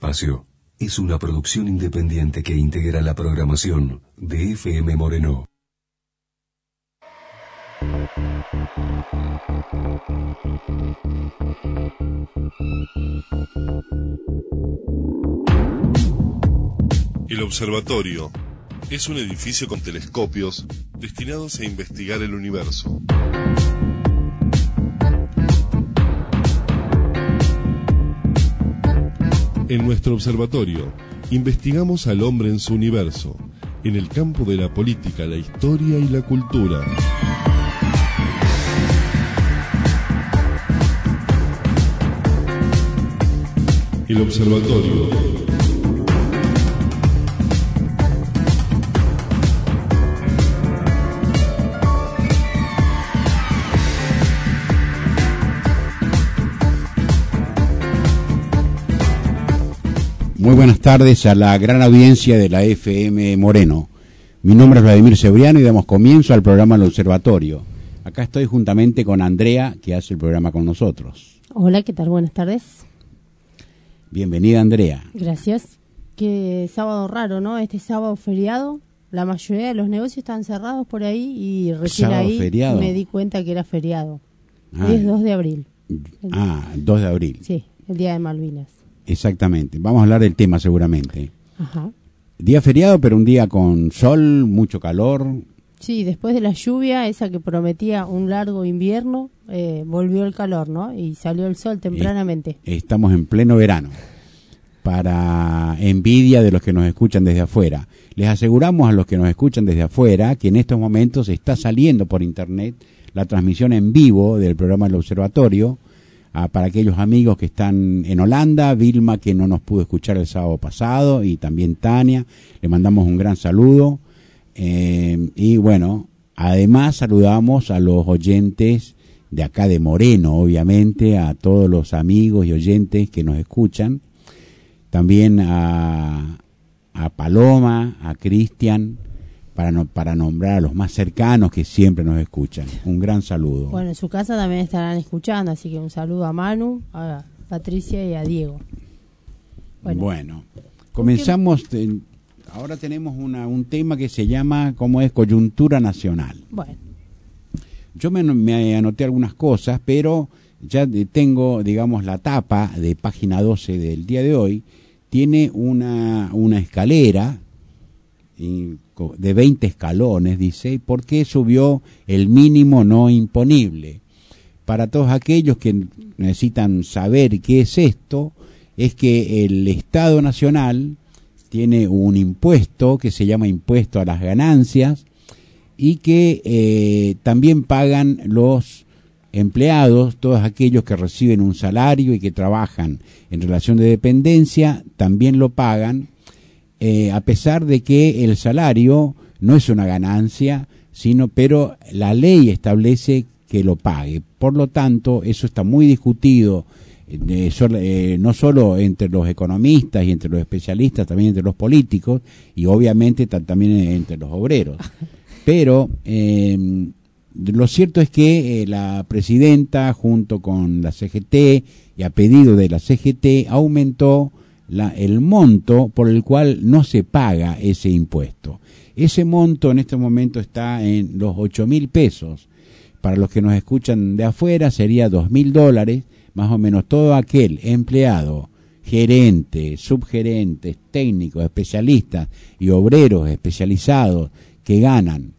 espacio es una producción independiente que integra la programación de FM Moreno. El observatorio es un edificio con telescopios destinados a investigar el universo. En nuestro observatorio investigamos al hombre en su universo, en el campo de la política, la historia y la cultura. El observatorio. Muy buenas tardes a la gran audiencia de la FM Moreno. Mi nombre es Vladimir Cebriano y damos comienzo al programa El Observatorio. Acá estoy juntamente con Andrea, que hace el programa con nosotros. Hola, ¿qué tal? Buenas tardes. Bienvenida, Andrea. Gracias. Qué sábado raro, ¿no? Este sábado feriado, la mayoría de los negocios están cerrados por ahí y recién ¿Sábado ahí feriado? me di cuenta que era feriado. Ah, Hoy es 2 de abril. 2 de abril. Sí, el Día de Malvinas. Exactamente. Vamos a hablar del tema seguramente. Ajá. Día feriado, pero un día con sol, mucho calor. Sí, después de la lluvia, esa que prometía un largo invierno, volvió el calor, ¿no? Y salió el sol tempranamente. Estamos en pleno verano, para envidia de los que nos escuchan desde afuera. Les aseguramos a los que nos escuchan desde afuera que en estos momentos está saliendo por internet la transmisión en vivo del programa El Observatorio, para aquellos amigos que están en Holanda, Vilma, que no nos pudo escuchar el sábado pasado, y también Tania, le mandamos un gran saludo. Y bueno, además saludamos a los oyentes de acá de Moreno, obviamente, a todos los amigos y oyentes que nos escuchan, también a Paloma, a Cristian, para nombrar a los más cercanos que siempre nos escuchan. Un gran saludo. Bueno, en su casa también estarán escuchando, así que un saludo a Manu, a Patricia y a Diego. Bueno, comenzamos. Ahora tenemos un tema que se llama, ¿cómo es? Coyuntura nacional. Bueno. Yo me anoté algunas cosas, pero ya tengo, digamos, la tapa de página 12 del día de hoy. Tiene una escalera de 20 escalones, dice, ¿por qué subió el mínimo no imponible? Para todos aquellos que necesitan saber qué es esto, es que el Estado Nacional tiene un impuesto que se llama impuesto a las ganancias y que también pagan los empleados, todos aquellos que reciben un salario y que trabajan en relación de dependencia, también lo pagan, a pesar de que el salario no es una ganancia, pero la ley establece que lo pague. Por lo tanto, eso está muy discutido, no solo entre los economistas y entre los especialistas, también entre los políticos y obviamente también entre los obreros. Pero lo cierto es que la presidenta, junto con la CGT y a pedido de la CGT, aumentó el monto por el cual no se paga ese impuesto. Ese monto en este momento está en los 8.000 pesos. Para los que nos escuchan de afuera sería $2.000, más o menos. Todo aquel empleado, gerente, subgerentes, técnicos, especialistas y obreros especializados que ganan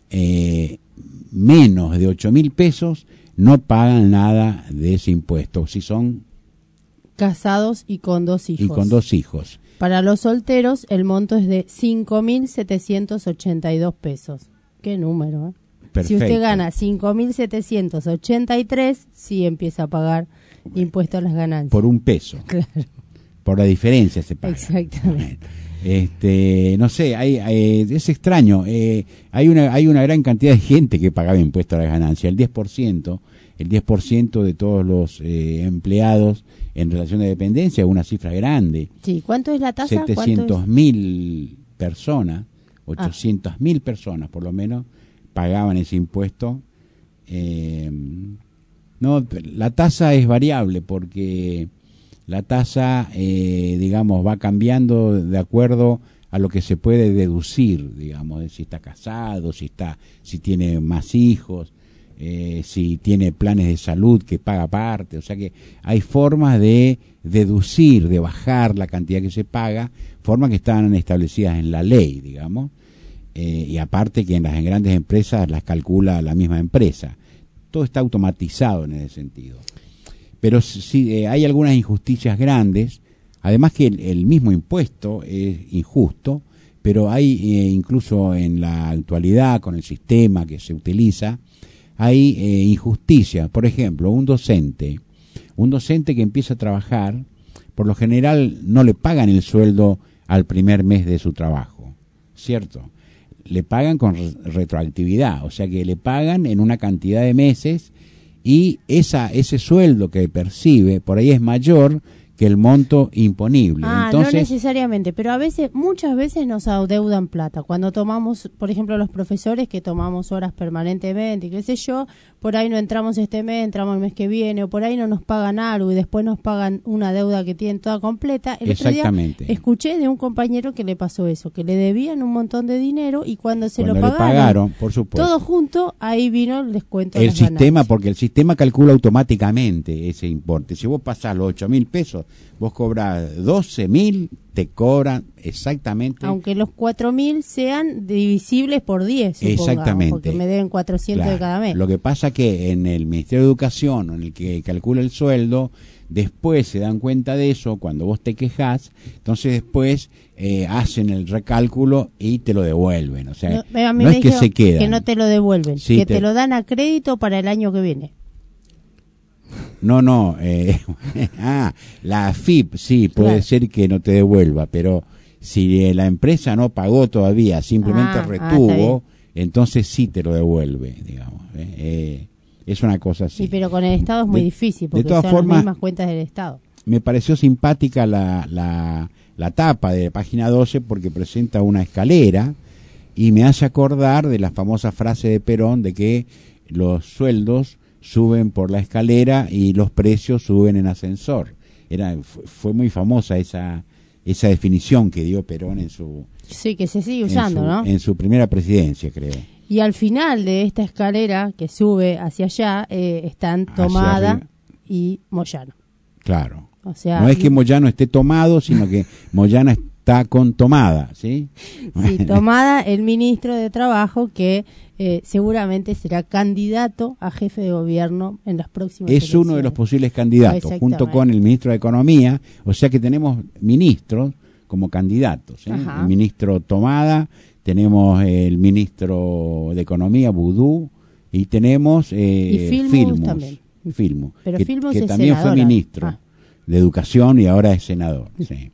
menos de 8.000 pesos no pagan nada de ese impuesto, si son casados y con 2 hijos. Y con 2 hijos. Para los solteros el monto es de 5.782 pesos. Qué número, ¿eh? Perfecto. Si usted gana 5.783, sí empieza a pagar impuesto a las ganancias. Por un peso. Claro. Por la diferencia se paga. Exactamente. No sé, es extraño. Hay una gran cantidad de gente que pagaba impuesto a las ganancias. El 10% de todos los empleados en relación de dependencia es una cifra grande. Sí, ¿cuánto es la tasa? 700.000 personas, 800.000 personas por lo menos, pagaban ese impuesto. No, la tasa es variable porque la tasa, digamos, va cambiando de acuerdo a lo que se puede deducir, digamos, de si está casado, si tiene más hijos, si tiene planes de salud que paga aparte. O sea que hay formas de deducir, de bajar la cantidad que se paga, formas que están establecidas en la ley, digamos, y aparte que en las grandes empresas las calcula la misma empresa. Todo está automatizado en ese sentido. Pero sí, hay algunas injusticias grandes, además que el mismo impuesto es injusto, pero hay incluso en la actualidad, con el sistema que se utiliza, hay injusticias. Por ejemplo, un docente que empieza a trabajar, por lo general no le pagan el sueldo al primer mes de su trabajo, ¿cierto? Le pagan con retroactividad, o sea que le pagan en una cantidad de meses y ese sueldo que percibe por ahí es mayor que el monto imponible. Entonces, no necesariamente, pero muchas veces nos adeudan plata. Cuando tomamos, por ejemplo, los profesores que tomamos horas permanentemente, y qué sé yo, por ahí no entramos este mes, entramos el mes que viene, o por ahí no nos pagan algo y después nos pagan una deuda que tienen toda completa. El otro día escuché de un compañero que le pasó eso, que le debían un montón de dinero y cuando le pagaron, por supuesto, todo junto, ahí vino el descuento. El sistema, porque el sistema calcula automáticamente ese importe. Si vos pasás los 8.000 pesos, vos cobras 12.000, te cobran exactamente. Aunque los 4.000 sean divisibles por 10, exactamente, porque me deben 400 de cada mes. Lo que pasa que en el Ministerio de Educación, en el que calcula el sueldo, después se dan cuenta de eso cuando vos te quejás, entonces después hacen el recálculo y te lo devuelven. O sea, no es que se queda. Que no te lo devuelven, sí, que te lo dan a crédito para el año que viene. No, la AFIP sí, puede ser que no te devuelva, pero si la empresa no pagó todavía, simplemente retuvo, entonces sí te lo devuelve, digamos. Es una cosa así. Sí, pero con el Estado es muy difícil, porque de todas son formas, las mismas cuentas del Estado. Me pareció simpática la tapa de página 12 porque presenta una escalera y me hace acordar de la famosa frase de Perón de que los sueldos suben por la escalera y los precios suben en ascensor. Fue muy famosa esa definición que dio Perón en su... Sí, que se sigue usando, ¿no? En su primera presidencia, creo. Y al final de esta escalera que sube hacia allá están Tomada y Moyano. Claro. O sea, no es que Moyano esté tomado, sino que Moyano está con Tomada, ¿sí? Sí, Tomada, el ministro de Trabajo que seguramente será candidato a jefe de gobierno en las próximas elecciones. Uno de los posibles candidatos, junto con el ministro de Economía, o sea que tenemos ministros como candidatos, ¿eh? El ministro Tomada, tenemos el ministro de Economía, Vudú, y tenemos Filmus también. Filmus, pero que es también senadora. Fue ministro de Educación y ahora es senador, sí.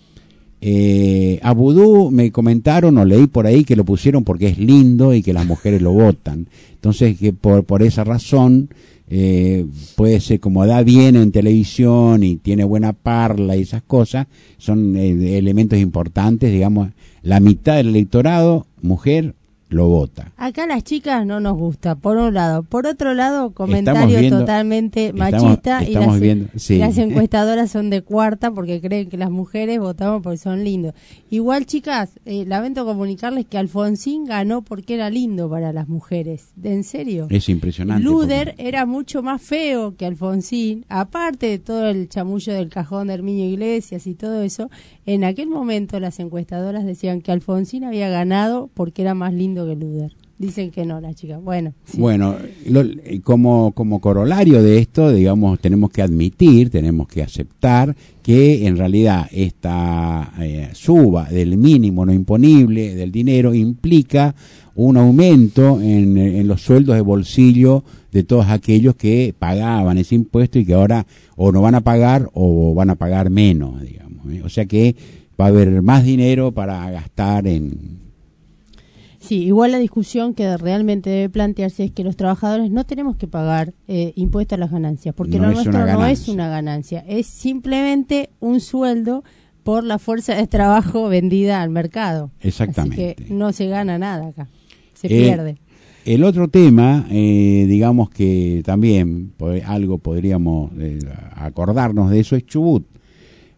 A Vudú me comentaron o leí por ahí que lo pusieron porque es lindo y que las mujeres lo votan. Entonces que por esa razón puede ser, como da bien en televisión y tiene buena parla y esas cosas, son elementos importantes, digamos, la mitad del electorado, mujer, lo vota. Acá las chicas no nos gusta, por un lado. Por otro lado, comentario totalmente machista y las encuestadoras son de cuarta porque creen que las mujeres votamos porque son lindos. Igual, chicas, lamento comunicarles que Alfonsín ganó porque era lindo para las mujeres. ¿En serio? Es impresionante. Luder era mucho más feo que Alfonsín, aparte de todo el chamullo del cajón de Herminio Iglesias y todo eso. En aquel momento las encuestadoras decían que Alfonsín había ganado porque era más lindo que Luder. Dicen que no, las chicas. Bueno, sí. Bueno, como corolario de esto, digamos, tenemos que admitir, tenemos que aceptar que en realidad esta suba del mínimo no imponible del dinero implica un aumento en los sueldos de bolsillo de todos aquellos que pagaban ese impuesto y que ahora o no van a pagar o van a pagar menos, digamos. O sea que va a haber más dinero para gastar en... Sí, igual la discusión que realmente debe plantearse es que los trabajadores no tenemos que pagar impuestos a las ganancias, porque lo nuestro no es una ganancia, es simplemente un sueldo por la fuerza de trabajo vendida al mercado. Exactamente. Así que no se gana nada acá, se pierde. El otro tema, digamos que también algo podríamos acordarnos de eso, es Chubut.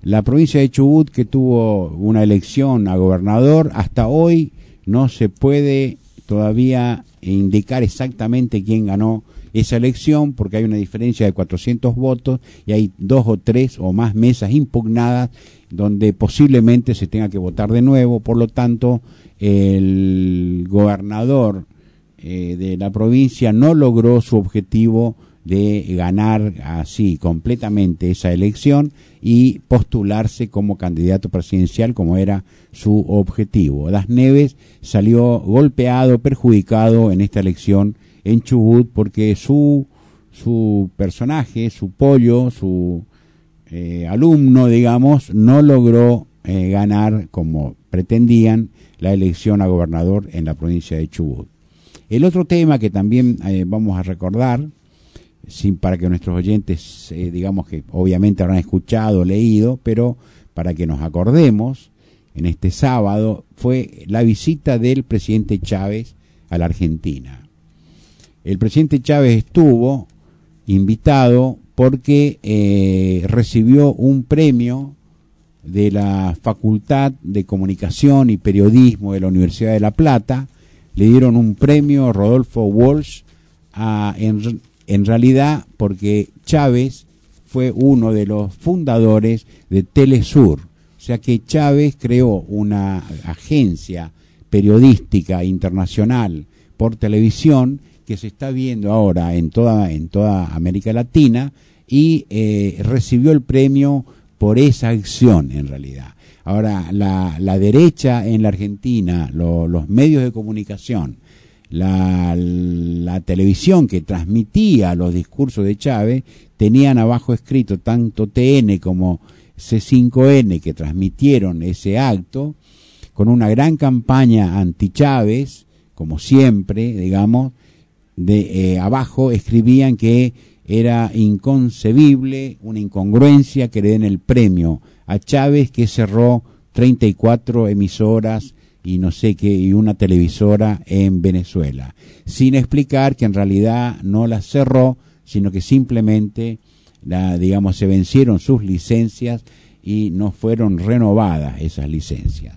La provincia de Chubut, que tuvo una elección a gobernador, hasta hoy no se puede todavía indicar exactamente quién ganó esa elección, porque hay una diferencia de 400 votos y hay 2 o 3 o más mesas impugnadas donde posiblemente se tenga que votar de nuevo. Por lo tanto, el gobernador de la provincia no logró su objetivo de ganar así completamente esa elección y postularse como candidato presidencial, como era su objetivo. Das Neves salió golpeado, perjudicado en esta elección en Chubut, porque su personaje, su pollo, su alumno, digamos, no logró ganar como pretendían la elección a gobernador en la provincia de Chubut. El otro tema que también vamos a recordar, para que nuestros oyentes, digamos que obviamente habrán escuchado, leído, pero para que nos acordemos, en este sábado fue la visita del presidente Chávez a la Argentina. El presidente Chávez estuvo invitado porque recibió un premio de la Facultad de Comunicación y Periodismo de la Universidad de La Plata. Le dieron un premio Rodolfo Walsh en realidad porque Chávez fue uno de los fundadores de Telesur. O sea que Chávez creó una agencia periodística internacional por televisión que se está viendo ahora en toda América Latina y recibió el premio por esa acción en realidad. Ahora, la derecha en la Argentina, los medios de comunicación, la televisión que transmitía los discursos de Chávez, tenían abajo escrito tanto TN como C5N que transmitieron ese acto, con una gran campaña anti-Chávez, como siempre, digamos, abajo escribían que era inconcebible, una incongruencia que le den el premio a Chávez, que cerró 34 emisoras y no sé qué, y una televisora en Venezuela, sin explicar que en realidad no las cerró, sino que simplemente se vencieron sus licencias y no fueron renovadas esas licencias.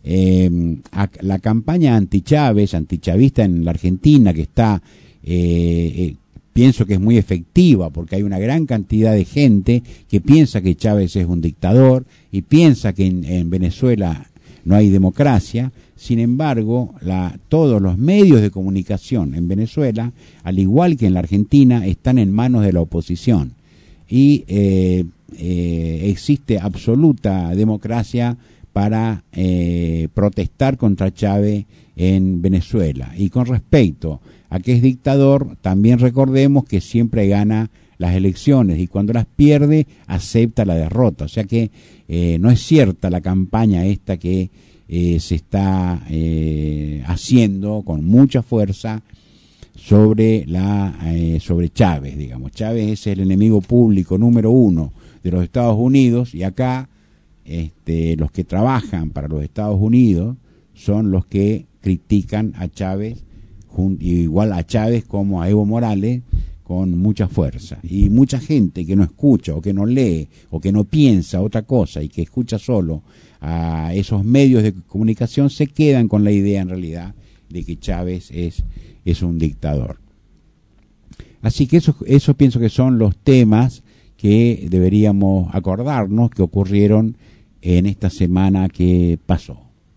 La campaña anti-Chávez, antichavista en la Argentina, que está pienso que es muy efectiva, porque hay una gran cantidad de gente que piensa que Chávez es un dictador y piensa que en Venezuela no hay democracia. Sin embargo, todos los medios de comunicación en Venezuela, al igual que en la Argentina, están en manos de la oposición y existe absoluta democracia para protestar contra Chávez en Venezuela. Y con respecto a que es dictador, también recordemos que siempre gana las elecciones y cuando las pierde acepta la derrota. O sea que no es cierta la campaña esta que se está haciendo con mucha fuerza sobre Chávez, digamos. Chávez es el enemigo público número 1 de los Estados Unidos y acá los que trabajan para los Estados Unidos son los que critican a Chávez, igual a Chávez como a Evo Morales, con mucha fuerza. Y mucha gente que no escucha o que no lee o que no piensa otra cosa y que escucha solo a esos medios de comunicación se quedan con la idea en realidad de que Chávez es un dictador. Así que eso pienso que son los temas que deberíamos acordarnos que ocurrieron en esta semana que pasó.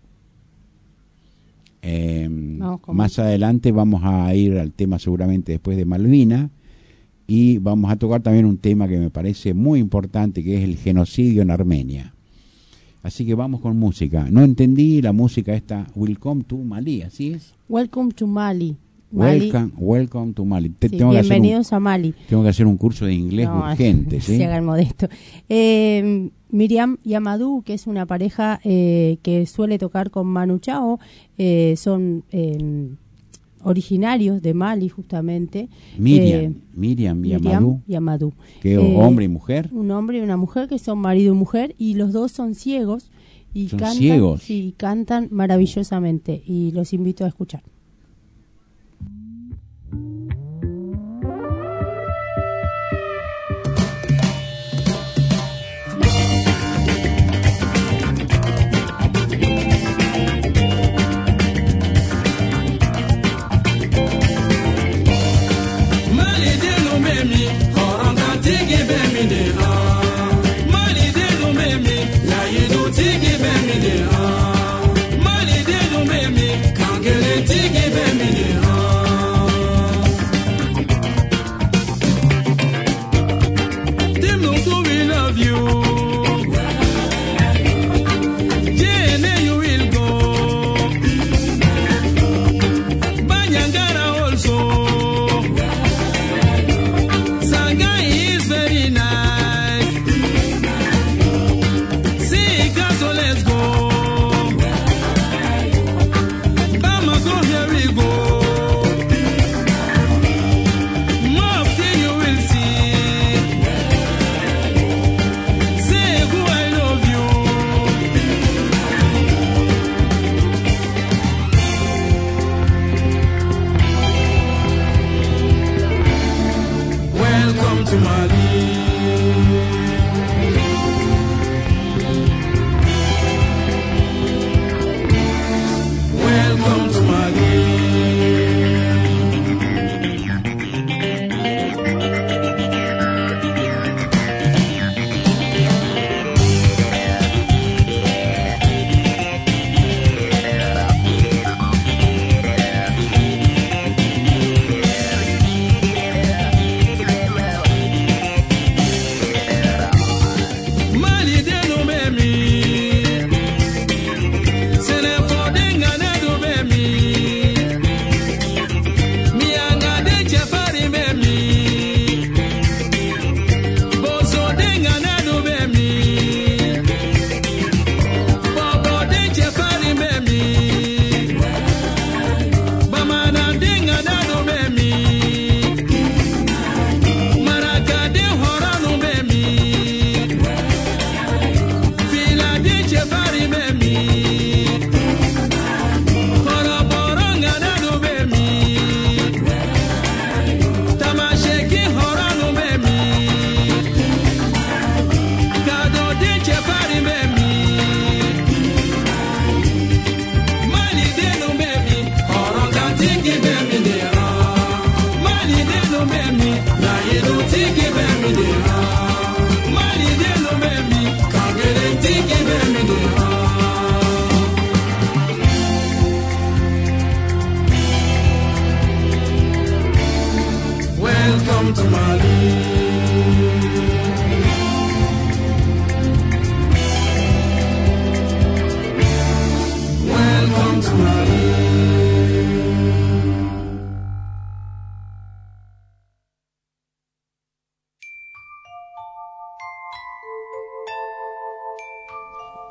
Más adelante vamos a ir al tema seguramente después de Malvinas y vamos a tocar también un tema que me parece muy importante, que es el genocidio en Armenia. Así que vamos con música. No entendí la música esta, Welcome to Mali, ¿así es? Welcome to Mali. Welcome to Mali. Sí, bienvenidos a Mali. Tengo que hacer un curso de inglés urgente. ¿Sí? Se haga el modesto. Miriam y Amadou, que es una pareja que suele tocar con Manu Chao, son originarios de Mali justamente. Miriam y Amadou. ¿Qué hombre y mujer? Un hombre y una mujer que son marido y mujer y los dos son ciegos y cantan maravillosamente y los invito a escuchar.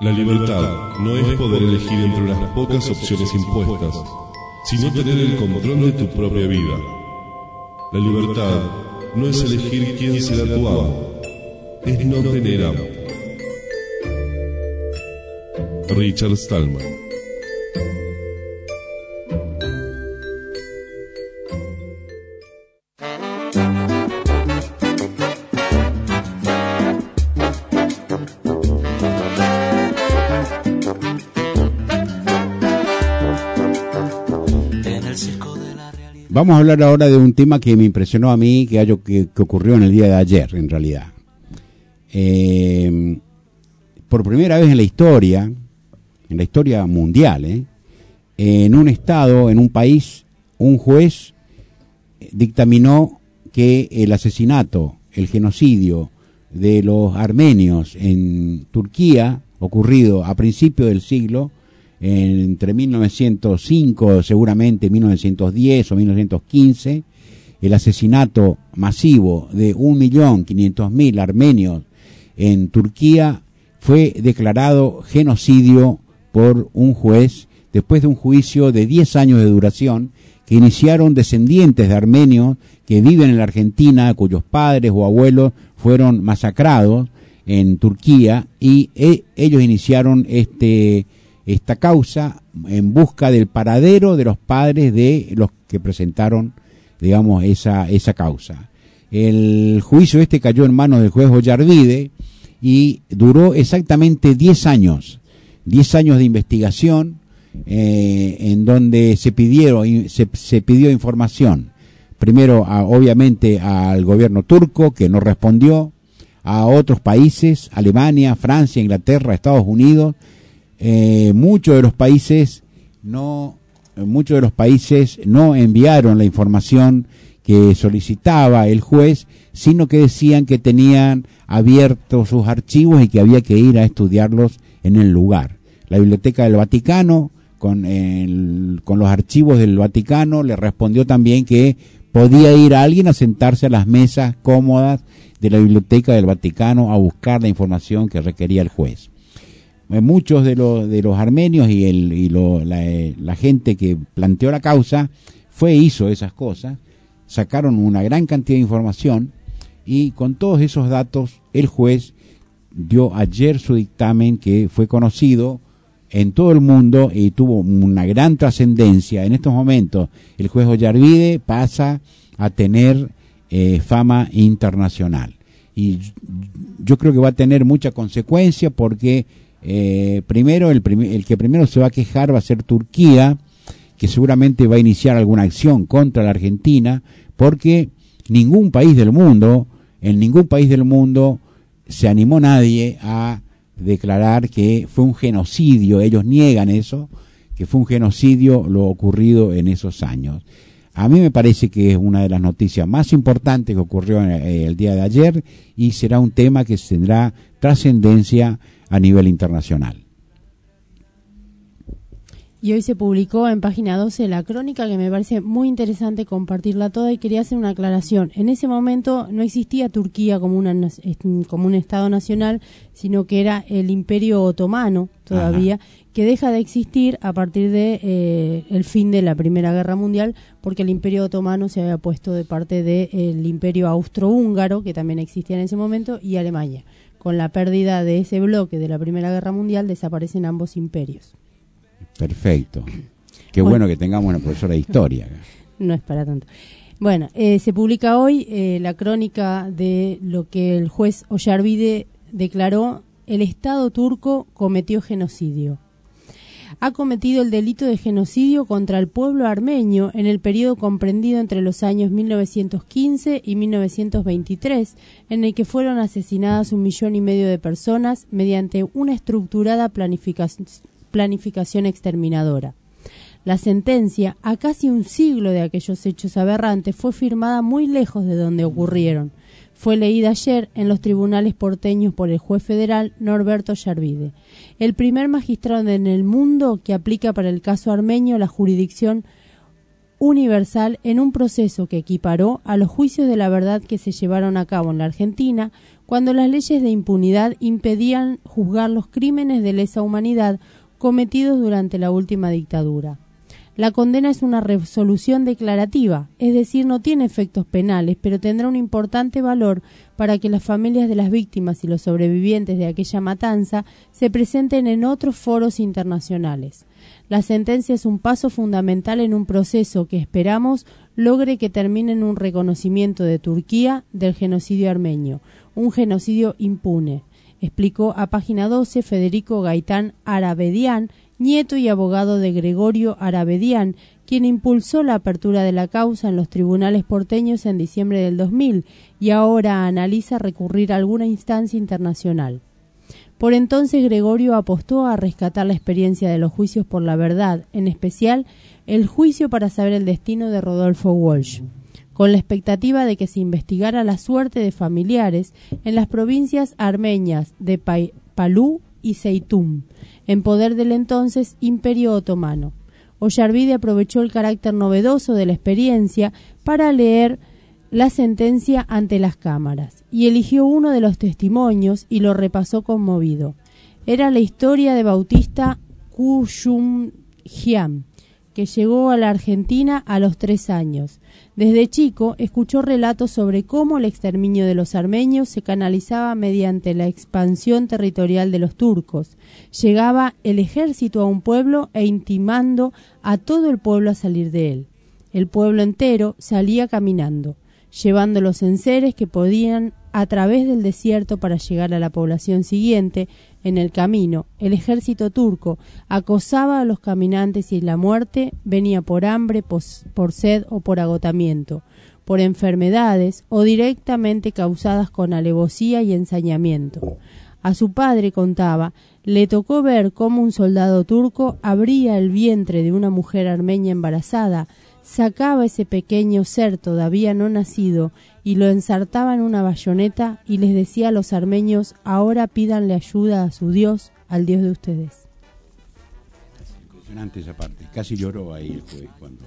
La libertad no es poder elegir entre unas pocas opciones impuestas, sino tener el control de tu propia vida. La libertad no es elegir quién será tu amo, es no tener amo. Richard Stallman. Vamos a hablar ahora de un tema que me impresionó a mí, que ocurrió en el día de ayer, en realidad. Por primera vez en la historia mundial, en un estado, en un país, un juez dictaminó que el asesinato, el genocidio de los armenios en Turquía, ocurrido a principios del siglo, entre 1905, seguramente 1910 o 1915, el asesinato masivo de 1.500.000 armenios en Turquía fue declarado genocidio por un juez después de un juicio de 10 años de duración que iniciaron descendientes de armenios que viven en la Argentina, cuyos padres o abuelos fueron masacrados en Turquía, y ellos iniciaron esta causa en busca del paradero de los padres de los que presentaron, digamos, esa causa. El juicio cayó en manos del juez Ollarvide y duró exactamente 10 años de investigación, en donde se pidió información, primero obviamente al gobierno turco, que no respondió, a otros países, Alemania, Francia, Inglaterra, Estados Unidos. Muchos de los países no enviaron la información que solicitaba el juez, sino que decían que tenían abiertos sus archivos y que había que ir a estudiarlos en el lugar. La Biblioteca del Vaticano, con los archivos del Vaticano, le respondió también que podía ir a alguien a sentarse a las mesas cómodas de la Biblioteca del Vaticano a buscar la información que requería el juez. Muchos de los armenios y la gente que planteó la causa hizo esas cosas, sacaron una gran cantidad de información, y con todos esos datos el juez dio ayer su dictamen, que fue conocido en todo el mundo y tuvo una gran trascendencia. En estos momentos el juez Ollarvide pasa a tener fama internacional, y yo creo que va a tener mucha consecuencia, porque primero el que primero se va a quejar va a ser Turquía, que seguramente va a iniciar alguna acción contra la Argentina, porque en ningún país del mundo se animó nadie a declarar que fue un genocidio. Ellos niegan eso, que fue un genocidio lo ocurrido en esos años. A mí me parece que es una de las noticias más importantes que ocurrió el día de ayer, y será un tema que tendrá trascendencia a nivel internacional. Y hoy se publicó en página 12 la crónica, que me parece muy interesante compartirla toda, y quería hacer una aclaración. En ese momento no existía Turquía como un Estado nacional, sino que era el Imperio Otomano todavía, que deja de existir a partir de el fin de la Primera Guerra Mundial, porque el Imperio Otomano se había puesto de parte del Imperio Austrohúngaro, que también existía en ese momento, y Alemania. Con la pérdida de ese bloque de la Primera Guerra Mundial desaparecen ambos imperios. Perfecto. Qué bueno que tengamos una profesora de historia. No es para tanto. Bueno, se publica hoy la crónica de lo que el juez Ollarvide declaró: el Estado turco cometió genocidio. Ha cometido el delito de genocidio contra el pueblo armenio en el periodo comprendido entre los años 1915 y 1923, en el que fueron asesinadas 1,5 millones de personas mediante una estructurada planificación exterminadora. La sentencia, a casi un siglo de aquellos hechos aberrantes, fue firmada muy lejos de donde ocurrieron. Fue leída ayer en los tribunales porteños por el juez federal Norberto Ollarvide, el primer magistrado en el mundo que aplica para el caso armenio la jurisdicción universal en un proceso que equiparó a los juicios de la verdad que se llevaron a cabo en la Argentina cuando las leyes de impunidad impedían juzgar los crímenes de lesa humanidad cometidos durante la última dictadura. La condena es una resolución declarativa, es decir, no tiene efectos penales, pero tendrá un importante valor para que las familias de las víctimas y los sobrevivientes de aquella matanza se presenten en otros foros internacionales. La sentencia es un paso fundamental en un proceso que esperamos logre que termine en un reconocimiento de Turquía del genocidio armenio, un genocidio impune, explicó a Página 12 Federico Gaitán Arabedian, nieto y abogado de Gregorio Arabedian, quien impulsó la apertura de la causa en los tribunales porteños en diciembre del 2000 y ahora analiza recurrir a alguna instancia internacional. Por entonces Gregorio apostó a rescatar la experiencia de los juicios por la verdad, en especial el juicio para saber el destino de Rodolfo Walsh, con la expectativa de que se investigara la suerte de familiares en las provincias armenias de Palú y Seytum, en poder del entonces Imperio Otomano. Ollarvide aprovechó el carácter novedoso de la experiencia para leer la sentencia ante las cámaras y eligió uno de los testimonios y lo repasó conmovido. Era la historia de Bautista Kuyumjian, que llegó a la Argentina a los 3 años. Desde chico escuchó relatos sobre cómo el exterminio de los armenios se canalizaba mediante la expansión territorial de los turcos. Llegaba el ejército a un pueblo e intimando a todo el pueblo a salir de él. El pueblo entero salía caminando, llevando los enseres que podían a través del desierto para llegar a la población siguiente. En el camino, el ejército turco acosaba a los caminantes y la muerte venía por hambre, por sed o por agotamiento, por enfermedades o directamente causadas con alevosía y ensañamiento. A su padre, contaba, le tocó ver cómo un soldado turco abría el vientre de una mujer armenia embarazada, sacaba ese pequeño ser todavía no nacido y lo ensartaba en una bayoneta y les decía a los armenios: ahora pídanle ayuda a su Dios, al Dios de ustedes. Impresionante esa parte, casi lloró ahí el juez cuando...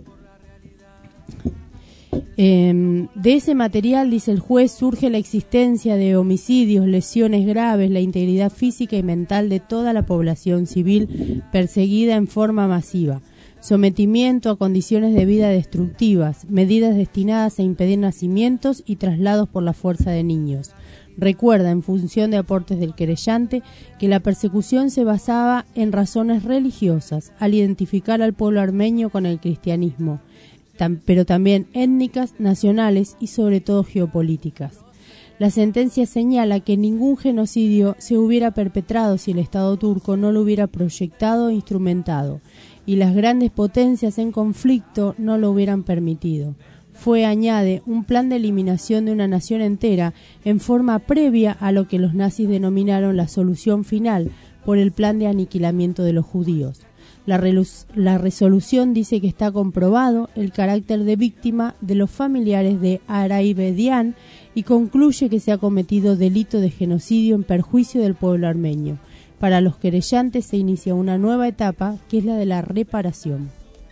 De ese material, dice el juez, surge la existencia de homicidios, lesiones graves, la integridad física y mental de toda la población civil perseguida en forma masiva, sometimiento a condiciones de vida destructivas, medidas destinadas a impedir nacimientos y traslados por la fuerza de niños. Recuerda, en función de aportes del querellante, que la persecución se basaba en razones religiosas, al identificar al pueblo armenio con el cristianismo, pero también étnicas, nacionales y sobre todo geopolíticas. La sentencia señala que ningún genocidio se hubiera perpetrado si el Estado turco no lo hubiera proyectado e instrumentado, y las grandes potencias en conflicto no lo hubieran permitido. Fue, añade, un plan de eliminación de una nación entera en forma previa a lo que los nazis denominaron la solución final por el plan de aniquilamiento de los judíos. La resolución dice que está comprobado el carácter de víctima de los familiares de Arabedian y concluye que se ha cometido delito de genocidio en perjuicio del pueblo armenio. Para los querellantes se inicia una nueva etapa, que es la de la reparación.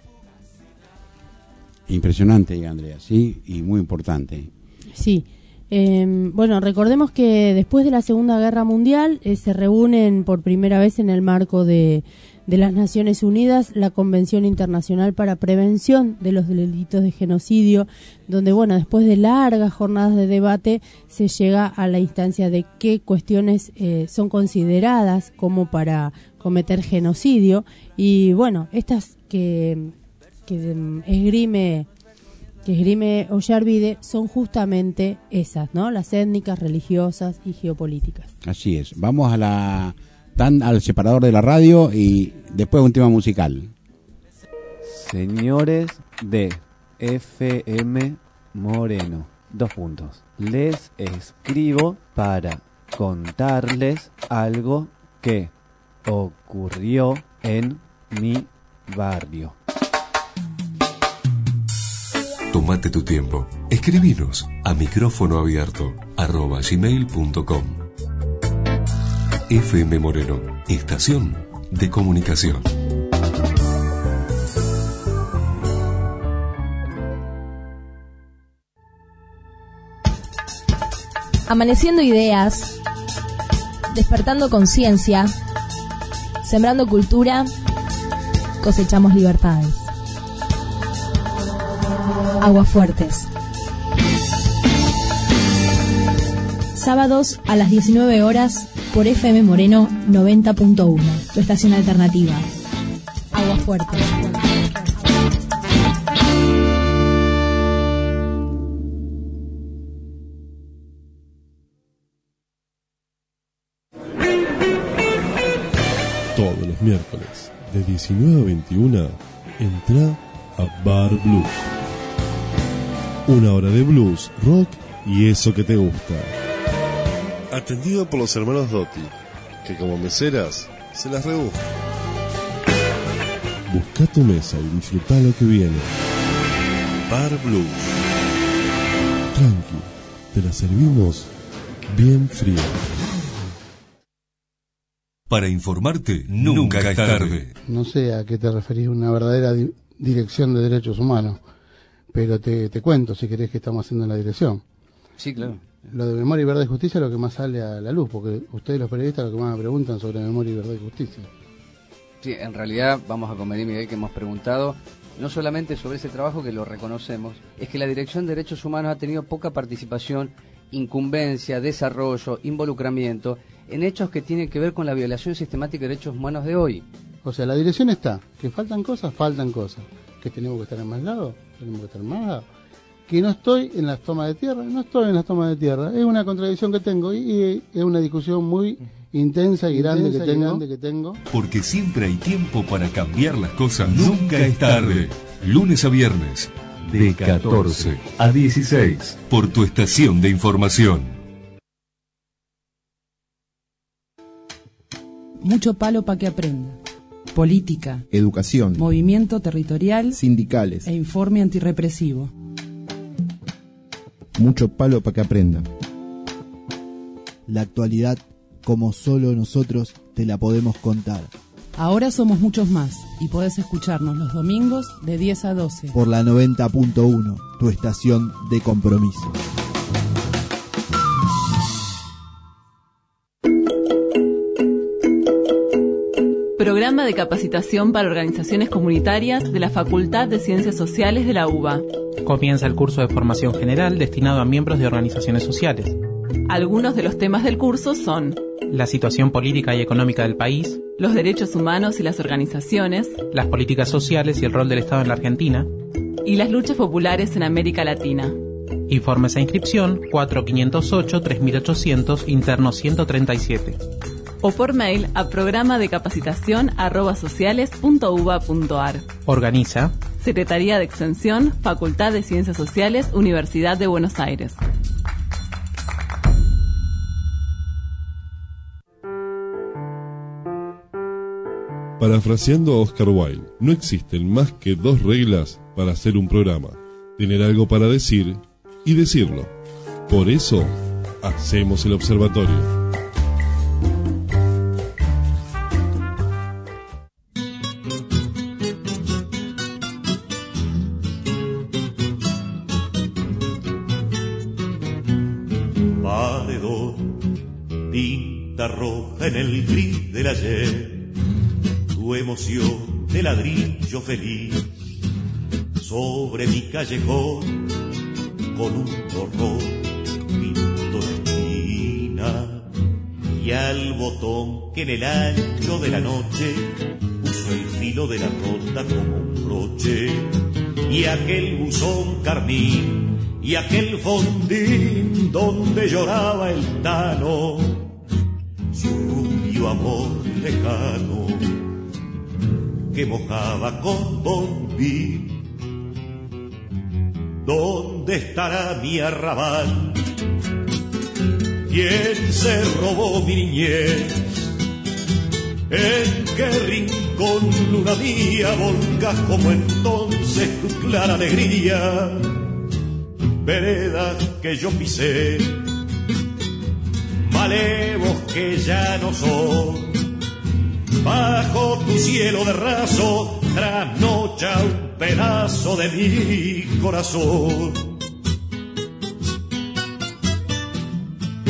Impresionante, Andrea, sí, y muy importante. Sí. Bueno, recordemos que después de la Segunda Guerra Mundial se reúnen por primera vez en el marco de las Naciones Unidas la Convención Internacional para Prevención de los Delitos de Genocidio, donde, bueno, después de largas jornadas de debate se llega a la instancia de qué cuestiones son consideradas como para cometer genocidio, y bueno, estas que esgrime Ollarvide son justamente esas, ¿no? Las étnicas, religiosas y geopolíticas. Así es. Vamos al separador de la radio y después un tema musical. Señores de FM Moreno, : les escribo para contarles algo que ocurrió en mi barrio. Tómate tu tiempo. Escribinos a micrófonoabierto@gmail.com. FM Moreno, estación de comunicación. Amaneciendo ideas, despertando conciencia, sembrando cultura, cosechamos libertades. Aguafuertes. Sábados a las 19 horas por FM Moreno 90.1, tu estación alternativa. Aguafuertes. Todos los miércoles, de 19 a 21, entra a Bar Blues. Una hora de blues, rock y eso que te gusta. Atendido por los hermanos Dotti, que como meseras se las rebuscan. Busca tu mesa y disfruta lo que viene. Bar Blues. Tranqui, te la servimos bien fría. Para informarte, nunca es tarde. No sé a qué te referís, una verdadera dirección de derechos humanos, pero te cuento, si querés, que estamos haciendo en la dirección. Sí, claro. Lo de memoria y verdad y justicia es lo que más sale a la luz, porque ustedes los periodistas lo que más me preguntan sobre memoria y verdad y justicia. Sí, en realidad vamos a convenir, Miguel, que hemos preguntado no solamente sobre ese trabajo, que lo reconocemos, es que la Dirección de Derechos Humanos ha tenido poca participación, incumbencia, desarrollo, involucramiento en hechos que tienen que ver con la violación sistemática de derechos humanos de hoy. O sea, la dirección está, que faltan cosas, que tenemos que estar en más lados, tenemos que estar en más lados, que no estoy en las tomas de tierra, es una contradicción que tengo y es una discusión muy intensa y grande que tengo. Porque siempre hay tiempo para cambiar las cosas, nunca es tarde. Lunes a viernes, de 14 a 16, por tu estación de información. Mucho palo para que aprenda. Política, educación, movimiento territorial, sindicales e informe antirrepresivo. Mucho palo para que aprenda. La actualidad, como solo nosotros te la podemos contar. Ahora somos muchos más y podés escucharnos los domingos de 10 a 12. Por la 90.1, tu estación de compromiso. Programa de capacitación para organizaciones comunitarias de la Facultad de Ciencias Sociales de la UBA. Comienza el curso de formación general destinado a miembros de organizaciones sociales. Algunos de los temas del curso son: la situación política y económica del país, los derechos humanos y las organizaciones, las políticas sociales y el rol del Estado en la Argentina, y las luchas populares en América Latina. Informes e inscripción 4508-3800, interno 137. O por mail a programadecapacitación@sociales.uba.ar. Organiza Secretaría de Extensión, Facultad de Ciencias Sociales, Universidad de Buenos Aires. Parafraseando a Oscar Wilde, no existen más que dos reglas para hacer un programa: tener algo para decir y decirlo. Por eso, hacemos el observatorio. Tinta roja en el gris del ayer, tu emoción de ladrillo feliz, sobre mi callejón con un horror pinto la esquina, y al botón que en el ancho de la noche puso el filo de la rota como un broche, y aquel buzón carmín y aquel fondín donde lloraba el tano, su rubio amor lejano que mojaba con bombín. ¿Dónde estará mi arrabal? ¿Quién se robó mi niñez? ¿En qué rincón, luna mía, volcas como entonces tu clara alegría? Veredas que yo pisé, malevos que ya no son, bajo tu cielo de raso trasnocha un pedazo de mi corazón.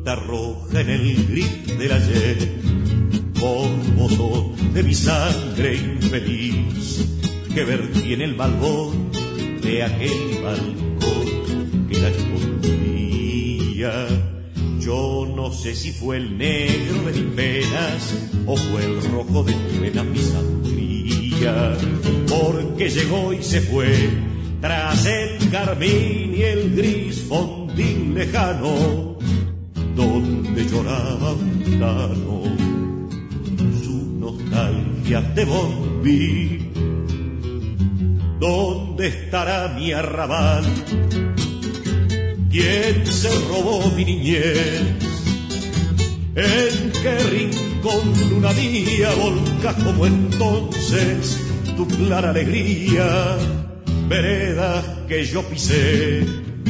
tinta roja en el gris del ayer, polvo de mi sangre infeliz que vertí en el balcón de aquel balcón que la escondía. Yo no sé si fue el negro de mis penas o fue el rojo de tu pena mi sangría, porque llegó y se fue tras el carmín y el gris fondín lejano, donde lloraba un tano su nostalgia de volví. ¿Dónde estará mi arrabal? ¿Quién se robó mi niñez? ¿En qué rincón, luna mía, volcas como entonces tu clara alegría? Veredas que yo pisé,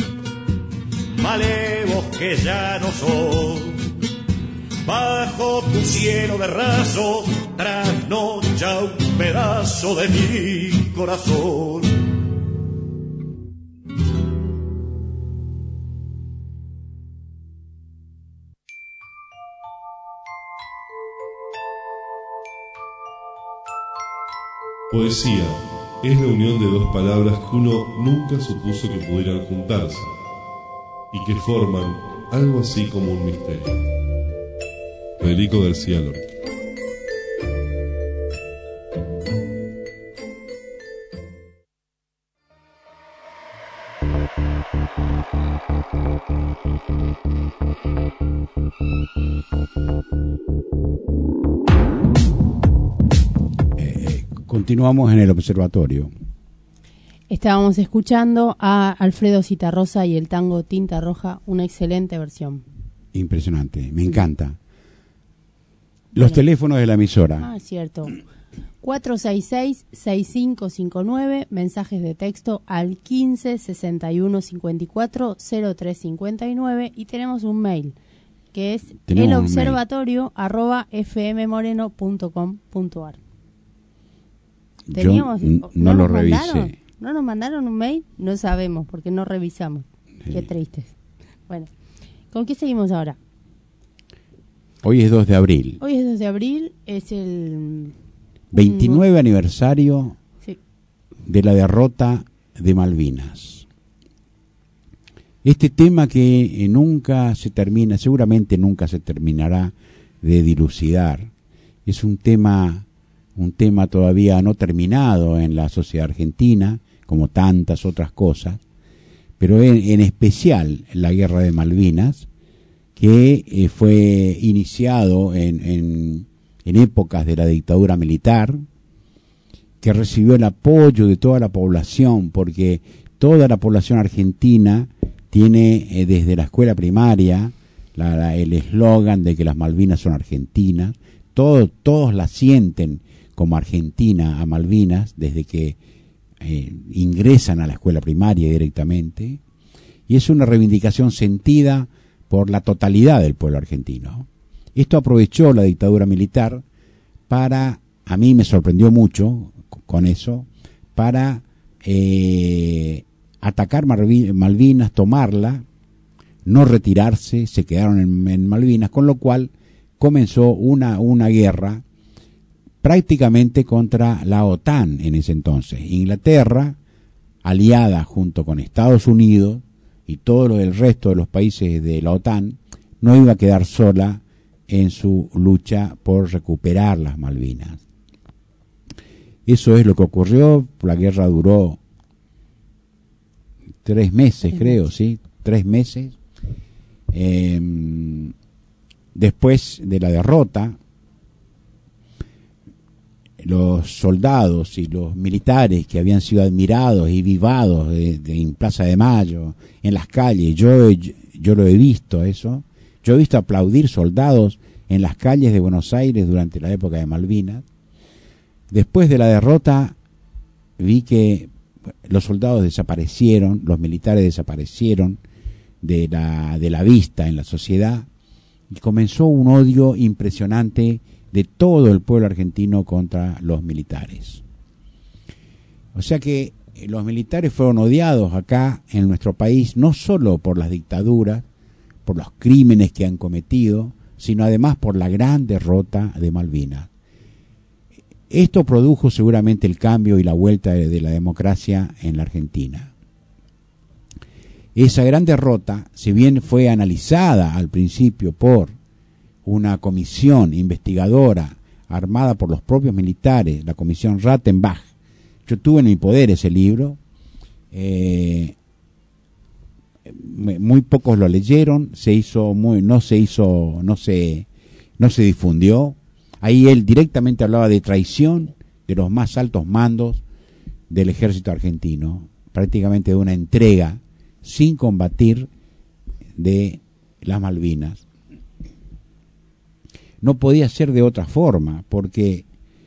malevos que ya no son, bajo tu cielo de raso trasnocha un pedazo de mi corazón. Poesía es la unión de dos palabras que uno nunca supuso que pudieran juntarse y que forman algo así como un misterio. Federico García Lorca. Continuamos en el observatorio. Estábamos escuchando a Alfredo Citarrosa y el tango Tinta Roja, una excelente versión. Impresionante, me encanta. Los teléfonos de la emisora. Ah, cierto. 466-6559, mensajes de texto al 1561540359 y tenemos un mail que es elobservatorio@fmmoreno.com.ar. Teníamos, no lo revisé. ¿No nos mandaron un mail? No sabemos porque no revisamos. Sí. Qué tristes. Bueno, ¿con qué seguimos ahora? Hoy es 2 de abril. Hoy es 2 de abril, es el 29 aniversario sí. de la derrota de Malvinas. Este tema que nunca se termina, seguramente nunca se terminará de dilucidar, es un tema todavía no terminado en la sociedad argentina, como tantas otras cosas, pero en especial la guerra de Malvinas, que fue iniciado en épocas de la dictadura militar, que recibió el apoyo de toda la población, porque toda la población argentina tiene desde la escuela primaria el eslogan de que las Malvinas son argentinas, todos la sienten como argentina a Malvinas desde que ingresan a la escuela primaria directamente, y es una reivindicación sentida por la totalidad del pueblo argentino. Esto aprovechó la dictadura militar para, a mí me sorprendió mucho con eso, para atacar Malvinas, tomarla, no retirarse, se quedaron en Malvinas, con lo cual comenzó una guerra prácticamente contra la OTAN en ese entonces. Inglaterra, aliada junto con Estados Unidos y todo el resto de los países de la OTAN, no iba a quedar sola en su lucha por recuperar las Malvinas. Eso es lo que ocurrió. La guerra duró 3 meses, creo, ¿sí? 3 meses. Después de la derrota, los soldados y los militares que habían sido admirados y vivados en Plaza de Mayo, en las calles, yo lo he visto eso, yo he visto aplaudir soldados en las calles de Buenos Aires durante la época de Malvinas. Después de la derrota vi que los soldados desaparecieron, los militares desaparecieron de la vista en la sociedad, y comenzó un odio impresionante de todo el pueblo argentino contra los militares. O sea que los militares fueron odiados acá en nuestro país, no solo por las dictaduras, por los crímenes que han cometido, sino además por la gran derrota de Malvinas. Esto produjo seguramente el cambio y la vuelta de la democracia en la Argentina. Esa gran derrota, si bien fue analizada al principio por una comisión investigadora armada por los propios militares, la comisión Rattenbach, yo tuve en mi poder ese libro, muy pocos lo leyeron, no se difundió. Ahí él directamente hablaba de traición de los más altos mandos del ejército argentino, prácticamente de una entrega sin combatir de las Malvinas. No podía ser de otra forma, porque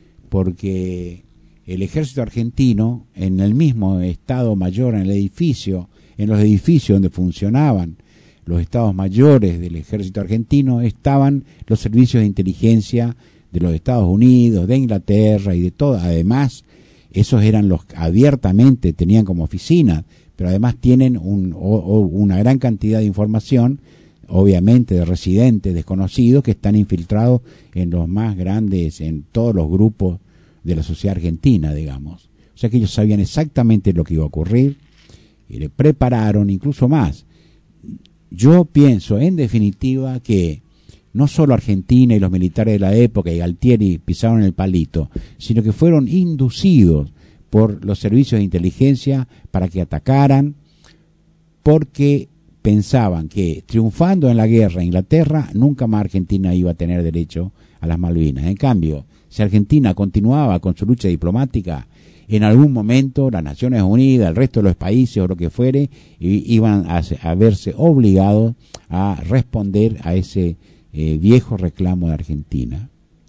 el ejército argentino, en el mismo Estado Mayor, en los edificios donde funcionaban los estados mayores del ejército argentino, estaban los servicios de inteligencia de los Estados Unidos, de Inglaterra y de todo. Además, esos eran los que abiertamente tenían como oficina, pero además tienen una gran cantidad de información, obviamente de residentes desconocidos que están infiltrados en los más grandes, en todos los grupos de la sociedad argentina, digamos. O sea que ellos sabían exactamente lo que iba a ocurrir y le prepararon incluso más. Yo pienso, en definitiva, que no solo Argentina y los militares de la época y Galtieri pisaron el palito, sino que fueron inducidos por los servicios de inteligencia para que atacaran, porque pensaban que triunfando en la guerra Inglaterra, nunca más Argentina iba a tener derecho a las Malvinas. En cambio, si Argentina continuaba con su lucha diplomática, en algún momento las Naciones Unidas, el resto de los países o lo que fuere, iban a verse obligados a responder a ese viejo reclamo de Argentina.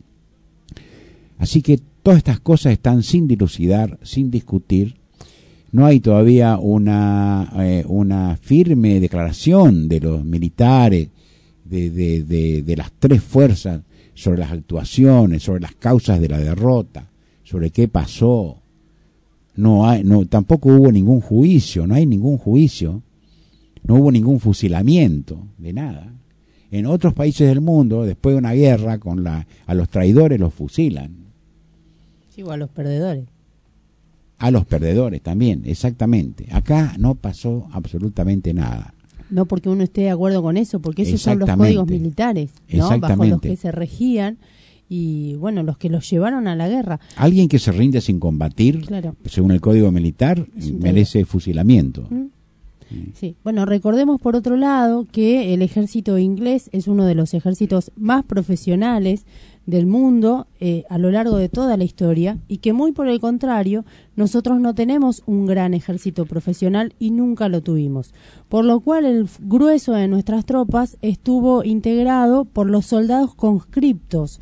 Así que todas estas cosas están sin dilucidar, sin discutir. No hay todavía una firme declaración de los militares, de las tres fuerzas, sobre las actuaciones, sobre las causas de la derrota, sobre qué pasó. Tampoco hubo ningún juicio, no hay ningún juicio, no hubo ningún fusilamiento de nada. En otros países del mundo, después de una guerra, a los traidores los fusilan. Sí, o a los perdedores. A los perdedores también, exactamente. Acá no pasó absolutamente nada. No porque uno esté de acuerdo con eso, porque esos son los códigos militares, ¿no? Bajo los que se regían y, bueno, los que los llevaron a la guerra. Alguien que se rinde sin combatir, claro, según el código militar, merece fusilamiento. Sí, bueno, recordemos por otro lado que el ejército inglés es uno de los ejércitos más profesionales del mundo a lo largo de toda la historia, y que muy por el contrario, nosotros no tenemos un gran ejército profesional y nunca lo tuvimos, por lo cual el grueso de nuestras tropas estuvo integrado por los soldados conscriptos.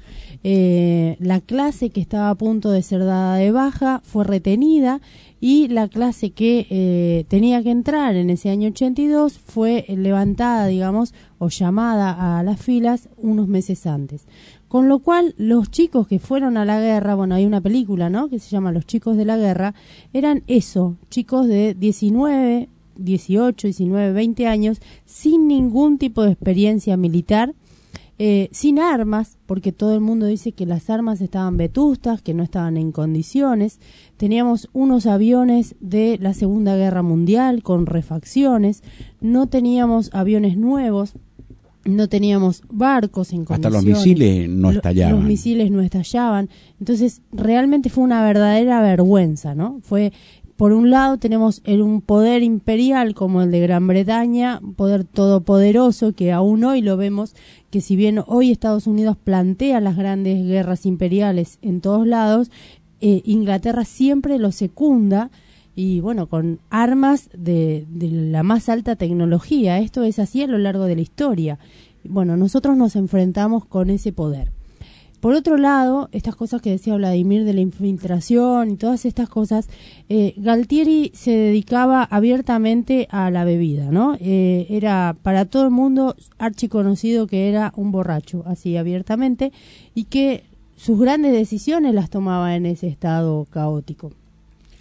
La clase que estaba a punto de ser dada de baja fue retenida, y la clase que tenía que entrar en ese año 82 fue levantada, digamos, o llamada a las filas unos meses antes. Con lo cual, los chicos que fueron a la guerra, bueno, hay una película, ¿no?, que se llama Los chicos de la guerra, eran eso, chicos de 19, 18, 19, 20 años, sin ningún tipo de experiencia militar, sin armas, porque todo el mundo dice que las armas estaban vetustas, que no estaban en condiciones. Teníamos unos aviones de la Segunda Guerra Mundial con refacciones, no teníamos aviones nuevos, no teníamos barcos en condiciones. Hasta los misiles no estallaban. Los misiles no estallaban. Entonces, realmente fue una verdadera vergüenza, ¿no? Por un lado tenemos un poder imperial como el de Gran Bretaña, un poder todopoderoso que aún hoy lo vemos, que si bien hoy Estados Unidos plantea las grandes guerras imperiales en todos lados, Inglaterra siempre lo secunda, y bueno, con armas de la más alta tecnología. Esto es así a lo largo de la historia. Bueno, nosotros nos enfrentamos con ese poder. Por otro lado, estas cosas que decía Vladimir de la infiltración y todas estas cosas, Galtieri se dedicaba abiertamente a la bebida, ¿no? Era para todo el mundo archiconocido que era un borracho, así abiertamente, y que sus grandes decisiones las tomaba en ese estado caótico.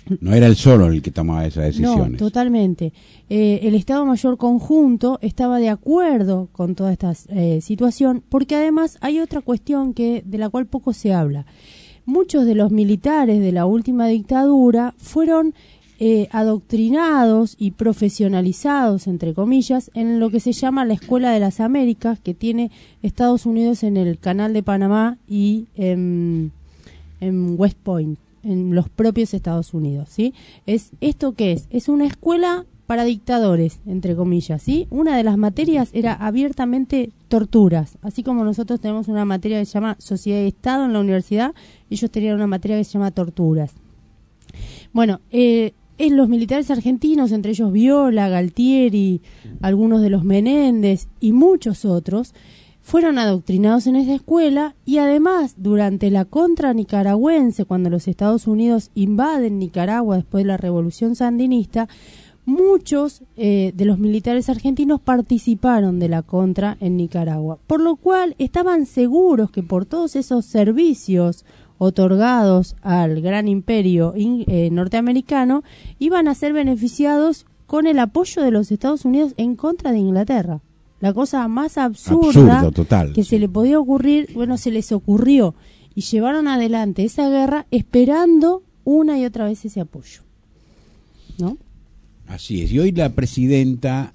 No era él solo el que tomaba esas decisiones. No, totalmente. El Estado Mayor Conjunto estaba de acuerdo con toda esta situación, porque además hay otra cuestión de la cual poco se habla. Muchos de los militares de la última dictadura fueron adoctrinados y profesionalizados, entre comillas, en lo que se llama la Escuela de las Américas, que tiene Estados Unidos en el Canal de Panamá y en West Point, en los propios Estados Unidos, ¿sí? ¿Esto qué es? Es una escuela para dictadores, entre comillas, ¿sí? Una de las materias era abiertamente torturas, así como nosotros tenemos una materia que se llama Sociedad y Estado en la universidad, ellos tenían una materia que se llama torturas. Bueno, los militares argentinos, entre ellos Viola, Galtieri, algunos de los Menéndez y muchos otros, fueron adoctrinados en esa escuela y además durante la contra nicaragüense, cuando los Estados Unidos invaden Nicaragua después de la revolución sandinista, muchos de los militares argentinos participaron de la contra en Nicaragua, por lo cual estaban seguros que por todos esos servicios otorgados al gran imperio norteamericano iban a ser beneficiados con el apoyo de los Estados Unidos en contra de Inglaterra. La cosa más absurda total, que se le podía ocurrir, bueno, se les ocurrió y llevaron adelante esa guerra esperando una y otra vez ese apoyo, ¿no? Así es. Y hoy la presidenta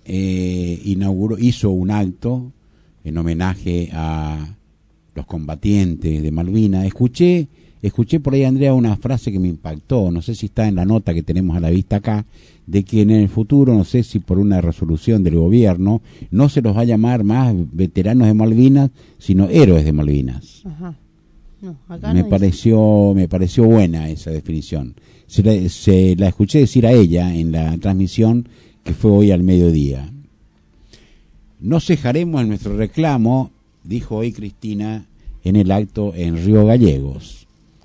hizo un acto en homenaje a los combatientes de Malvinas. Escuché por ahí, Andrea, una frase que me impactó, no sé si está en la nota que tenemos a la vista acá, de que en el futuro, no sé si por una resolución del gobierno, no se los va a llamar más veteranos de Malvinas, sino héroes de Malvinas. Ajá. No, acá me pareció buena esa definición. Se la escuché decir a ella en la transmisión que fue hoy al mediodía. No cejaremos en nuestro reclamo, dijo hoy Cristina en el acto en Río Gallegos.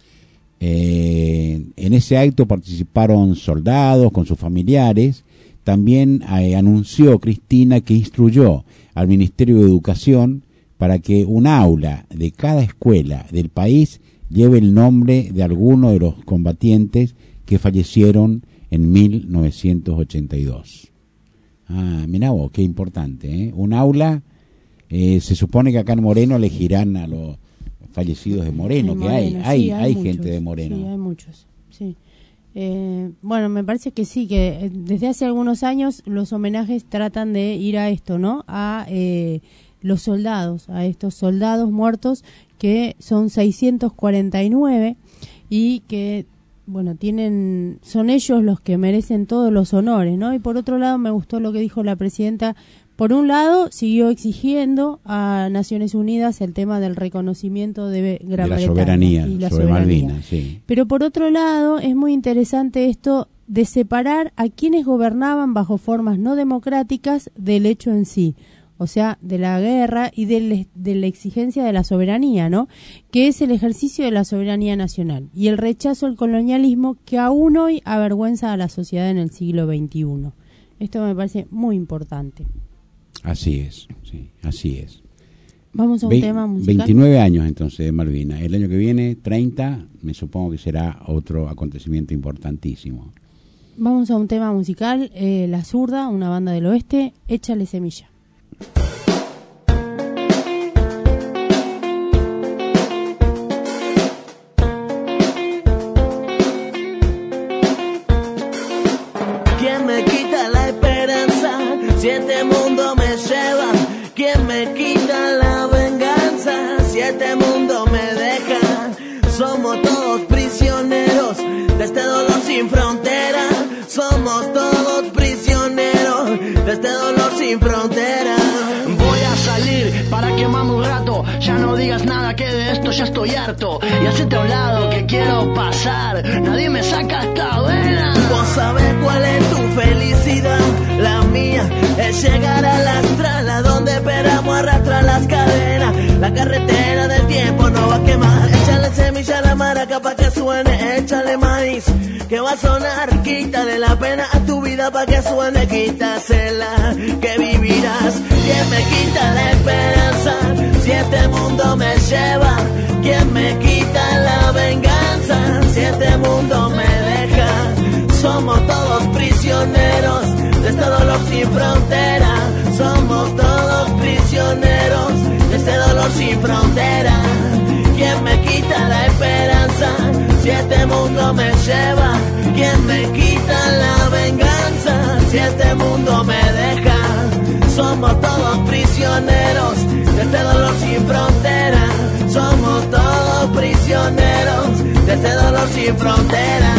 En ese acto participaron soldados con sus familiares. También anunció Cristina que instruyó al Ministerio de Educación para que un aula de cada escuela del país lleve el nombre de alguno de los combatientes que fallecieron en 1982. Mirá vos, qué importante, ¿eh? Un aula, se supone que acá en Moreno elegirán a los fallecidos de Moreno, que hay muchos, gente de Moreno. Sí, hay muchos, sí. Bueno, me parece que sí, que desde hace algunos años los homenajes tratan de ir a esto, ¿no? A los soldados, a estos soldados muertos, que son 649 y que, bueno, son ellos los que merecen todos los honores, ¿no? Y por otro lado me gustó lo que dijo la presidenta. Por un lado, siguió exigiendo a Naciones Unidas el tema del reconocimiento de Gran Bretaña soberanía y la sobre soberanía. Malvinas, sí. Pero por otro lado, es muy interesante esto de separar a quienes gobernaban bajo formas no democráticas del hecho en sí, o sea, de la guerra y de la exigencia de la soberanía, ¿no? Que es el ejercicio de la soberanía nacional y el rechazo al colonialismo que aún hoy avergüenza a la sociedad en el siglo XXI. Esto me parece muy importante. Así es, sí, así es. Vamos a un tema musical. 29 años entonces de Malvinas. El año que viene, 30, me supongo que será otro acontecimiento importantísimo. Vamos a un tema musical, La Zurda, una banda del oeste, Échale Semilla. ¿Quién me quita la esperanza? Si este mundo me lleva, ¿quién me quita la venganza? Si este mundo me deja, somos todos prisioneros de este dolor sin frontera. Somos todos prisioneros de este dolor sin frontera. Voy a salir para quemarme un rato. Ya no digas nada, que de esto ya estoy harto. Y hacete a un lado que quiero pasar. Nadie me saca esta vena. Vos sabés cuál es tu felicidad. La mía es llegar al astral, a donde esperamos arrastrar las cadenas. La carretera del tiempo no va a quemar. Échale semilla a la maraca pa' que suene. Échale maíz que va a sonar. Quítale la pena a tu vida pa' que suene. Quítasela que vivirás. ¿Quién me quita la esperanza? Si este mundo me lleva. ¿Quién me quita la venganza? Si este mundo me deja, sin frontera. Somos todos prisioneros de este dolor sin frontera. ¿Quién me quita la esperanza si este mundo me lleva? ¿Quién me quita la venganza si este mundo me deja? Somos todos prisioneros de este dolor sin frontera. Somos todos prisioneros de este dolor sin frontera.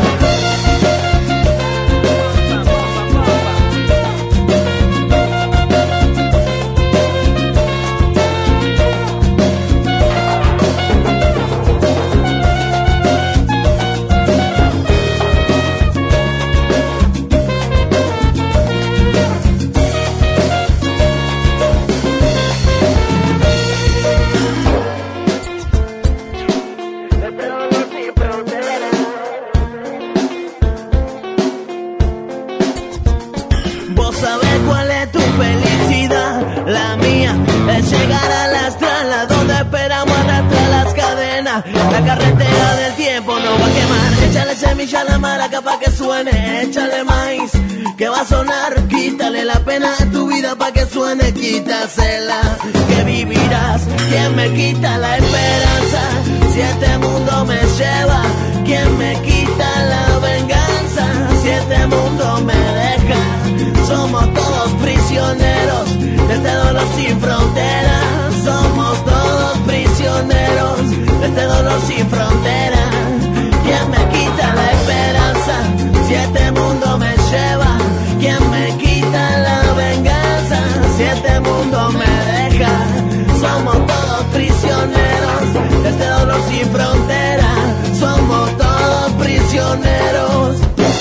Llegar a las tralas donde esperamos arrastrar las cadenas. La carretera del tiempo no va a quemar. Échale semilla a la maraca pa' que suene. Échale maíz que va a sonar. Quítale la pena a tu vida pa' que suene. Quítasela que vivirás. ¿Quién me quita la esperanza si este mundo me lleva? ¿Quién me quita la venganza si este mundo me deja? Somos todos prisioneros de este dolor sin frontera. Somos todos prisioneros de este dolor sin frontera. ¿Quién me quita la esperanza si este mundo me lleva? ¿Quién me quita la venganza si este mundo me deja? Somos todos prisioneros de este dolor sin frontera. Somos todos prisioneros.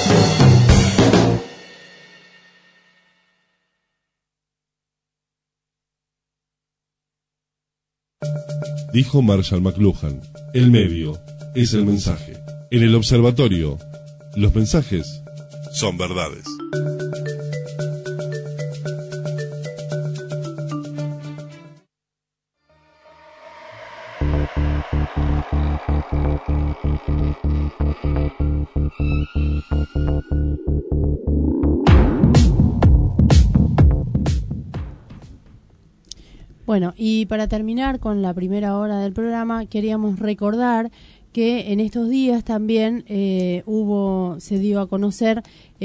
Dijo Marshall McLuhan, el medio es el mensaje. En el observatorio, los mensajes son verdades. Bueno, y para terminar con la primera hora del programa, queríamos recordar que en estos días también se dio a conocer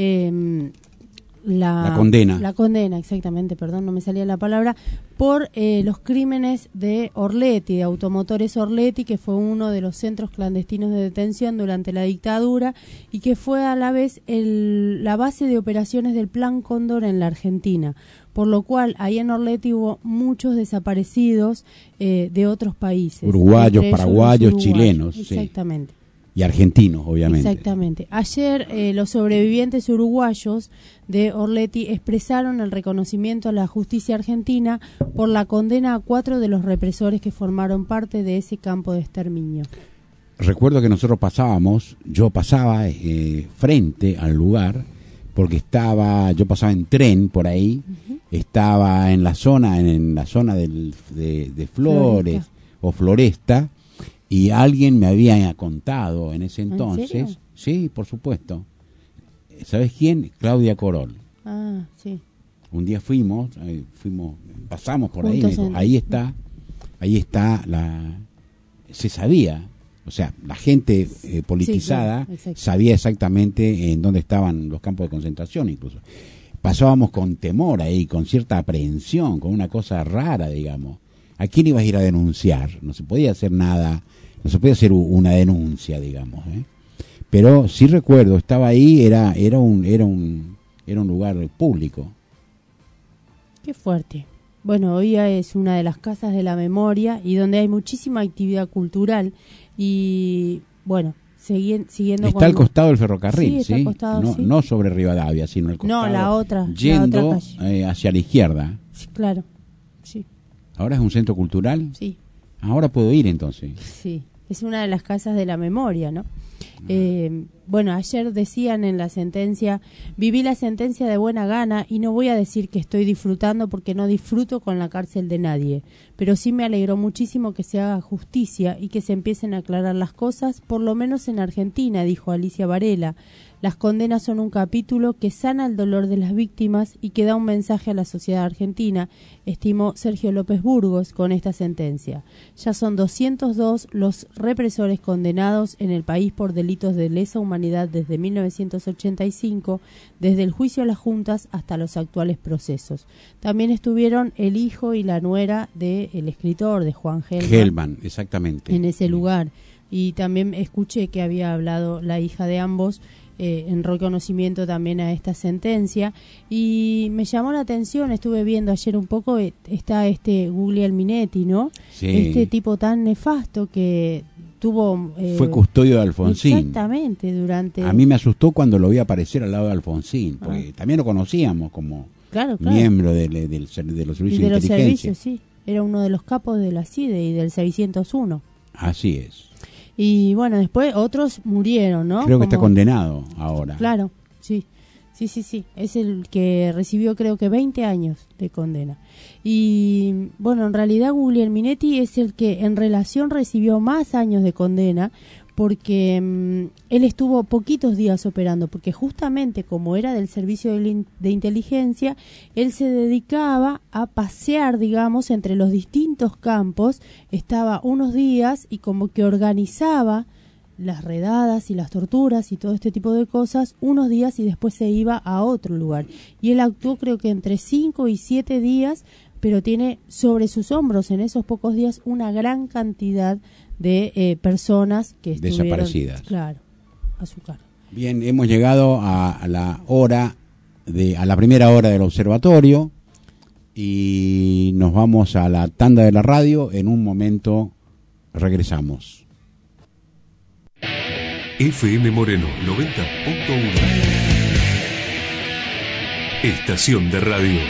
la condena. La condena, exactamente, perdón, no me salía la palabra, por los crímenes de Orleti, de Automotores Orleti, que fue uno de los centros clandestinos de detención durante la dictadura y que fue a la vez la base de operaciones del Plan Cóndor en la Argentina. Por lo cual, ahí en Orleti hubo muchos desaparecidos de otros países. Uruguayos, paraguayos, chilenos. Exactamente. Sí. Y argentinos, obviamente. Exactamente. Ayer los sobrevivientes uruguayos de Orleti expresaron el reconocimiento a la justicia argentina por la condena a 4 de los represores que formaron parte de ese campo de exterminio. Recuerdo que nosotros yo pasaba frente al lugar, porque yo pasaba en tren por ahí, estaba en la zona de Flores o Floresta, y alguien me había contado en ese entonces. ¿En serio? Sí, por supuesto. ¿Sabes quién? Claudia Corol. Ah, sí. Un día pasamos por ahí, Juntos me dijo, ahí está se sabía, o sea, la gente politizada sí, claro, sabía exactamente en dónde estaban los campos de concentración incluso. Pasábamos con temor ahí, con cierta aprehensión, con una cosa rara, digamos. ¿A quién ibas a ir a denunciar? No se podía hacer nada, no se podía hacer una denuncia, digamos, Pero sí recuerdo, estaba ahí, era un lugar público. Qué fuerte. Bueno, hoy es una de las casas de la memoria y donde hay muchísima actividad cultural y, bueno, siguiendo está al costado del ferrocarril, sí. Costado, no sobre Rivadavia, sino al costado. No, la otra. Yendo la otra calle. Hacia la izquierda. Sí, claro, sí. ¿Ahora es un centro cultural? Sí. Ahora puedo ir entonces. Sí, es una de las casas de la memoria, ¿no? Bueno, ayer decían en la sentencia, viví la sentencia de buena gana y no voy a decir que estoy disfrutando porque no disfruto con la cárcel de nadie, pero sí me alegró muchísimo que se haga justicia y que se empiecen a aclarar las cosas, por lo menos en Argentina, dijo Alicia Varela, Las condenas son un capítulo que sana el dolor de las víctimas y que da un mensaje a la sociedad argentina, estimó Sergio López Burgos con esta sentencia. Ya son 202 los represores condenados en el país por delitos de lesa humanidad desde 1985, desde el juicio a las juntas hasta los actuales procesos. También estuvieron el hijo y la nuera del escritor, de Juan Gelman, exactamente, en ese lugar. Y también escuché que había hablado la hija de ambos en reconocimiento también a esta sentencia, y me llamó la atención, estuve viendo ayer un poco, está Guglielmo Minetti, ¿no? Sí. Este tipo tan nefasto que tuvo... fue custodio de Alfonsín. Exactamente, durante... A mí me asustó cuando lo vi aparecer al lado de Alfonsín, porque también lo conocíamos como miembro de los servicios de inteligencia. Servicios, sí. Era uno de los capos de la CIDE y del 601. Así es. Y bueno, después otros murieron, ¿no? Creo que está condenado ahora. Claro, sí. Sí. Es el que recibió creo que 20 años de condena. Y bueno, en realidad Guglielmo Minetti es el que en relación recibió más años de condena, porque él estuvo poquitos días operando, porque justamente como era del servicio de inteligencia, él se dedicaba a pasear, digamos, entre los distintos campos, estaba unos días y como que organizaba las redadas y las torturas y todo este tipo de cosas unos días y después se iba a otro lugar. Y él actuó creo que entre 5 y 7 días, pero tiene sobre sus hombros en esos pocos días una gran cantidad de personas que estuvieron desaparecidas. Claro, a su cargo. Bien, hemos llegado a la primera hora del observatorio y nos vamos a la tanda de la radio. En un momento regresamos. FM Moreno 90.1. Estación de radio.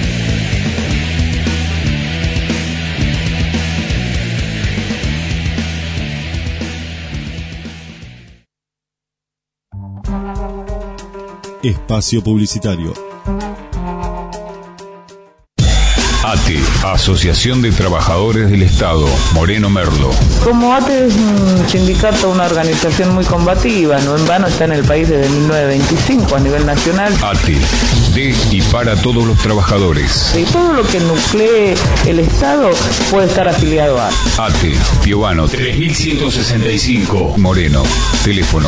Espacio publicitario. ATE, Asociación de Trabajadores del Estado, Moreno Merlo. Como ATE es un sindicato, una organización muy combativa, no en vano está en el país desde 1925 a nivel nacional. ATE, de y para todos los trabajadores. Y todo lo que nuclee el Estado puede estar afiliado a ATE, Piovano 3165, Moreno. Teléfono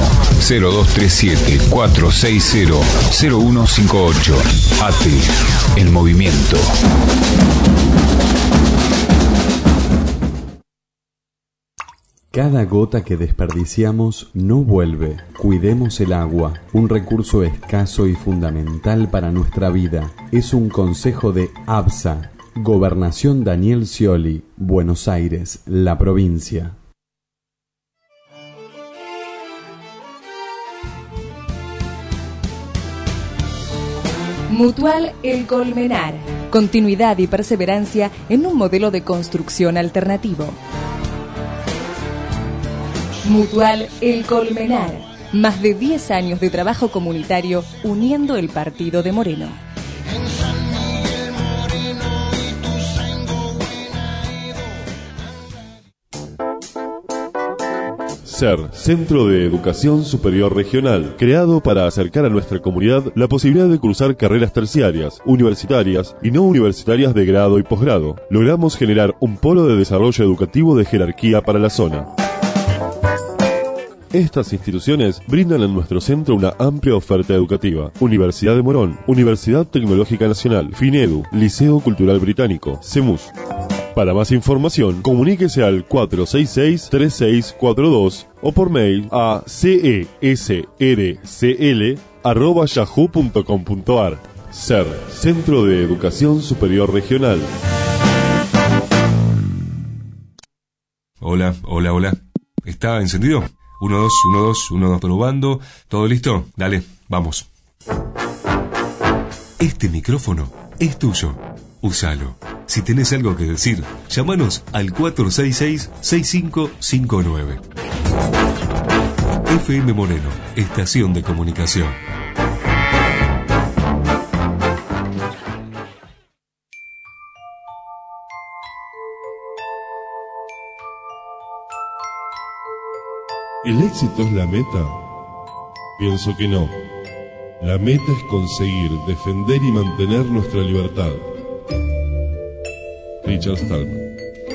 0237-460-0158. ATE, el movimiento. Cada gota que desperdiciamos no vuelve. Cuidemos el agua, un recurso escaso y fundamental para nuestra vida. Es un consejo de ABSA, Gobernación Daniel Scioli, Buenos Aires, la provincia. Mutual El Colmenar. Continuidad y perseverancia en un modelo de construcción alternativo. Mutual El Colmenar. Más de 10 años de trabajo comunitario uniendo el partido de Moreno. SER, Centro de Educación Superior Regional, creado para acercar a nuestra comunidad la posibilidad de cursar carreras terciarias, universitarias y no universitarias de grado y posgrado. Logramos generar un polo de desarrollo educativo de jerarquía para la zona. Estas instituciones brindan en nuestro centro una amplia oferta educativa. Universidad de Morón, Universidad Tecnológica Nacional, FINEDU, Liceo Cultural Británico, CEMUS. Para más información, comuníquese al 466-3642 o por mail a cesrcl@yahoo.com.ar. SER, Centro de Educación Superior Regional. Hola. ¿Está encendido? 1, 2, 1, 2, 1, 2, probando. ¿Todo listo? Dale, vamos. Este micrófono es tuyo. Úsalo. Si tenés algo que decir, llámanos al 466-6559. FM Moreno, Estación de Comunicación. ¿El éxito es la meta Pienso que no. La meta es conseguir, defender y mantener nuestra libertad. Richard Stallman.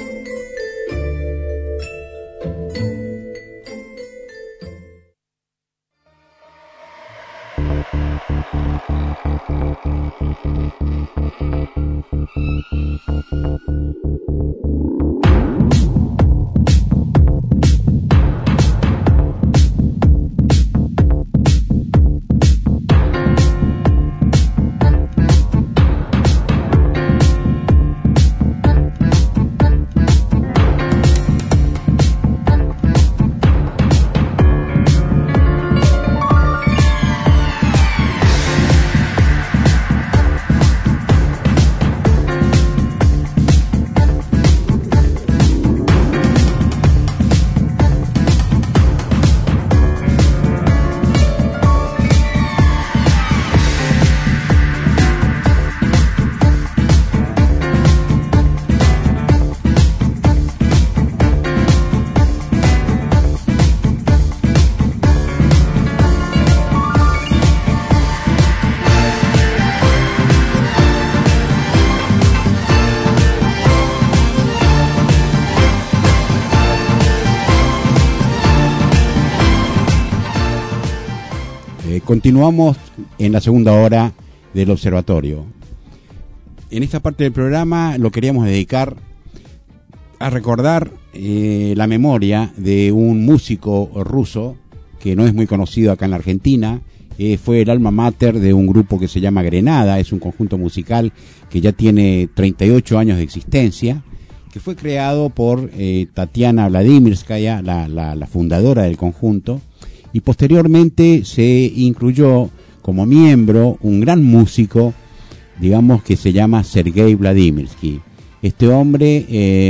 Continuamos en la segunda hora del observatorio. En esta parte del programa lo queríamos dedicar a recordar la memoria de un músico ruso que no es muy conocido acá en la Argentina. Fue el alma mater de un grupo que se llama Grenada. Es un conjunto musical que ya tiene 38 años de existencia, que fue creado por Tatiana Vladimirskaya, la fundadora del conjunto, y posteriormente se incluyó como miembro un gran músico, digamos, que se llama Sergei Vladimirsky. Este hombre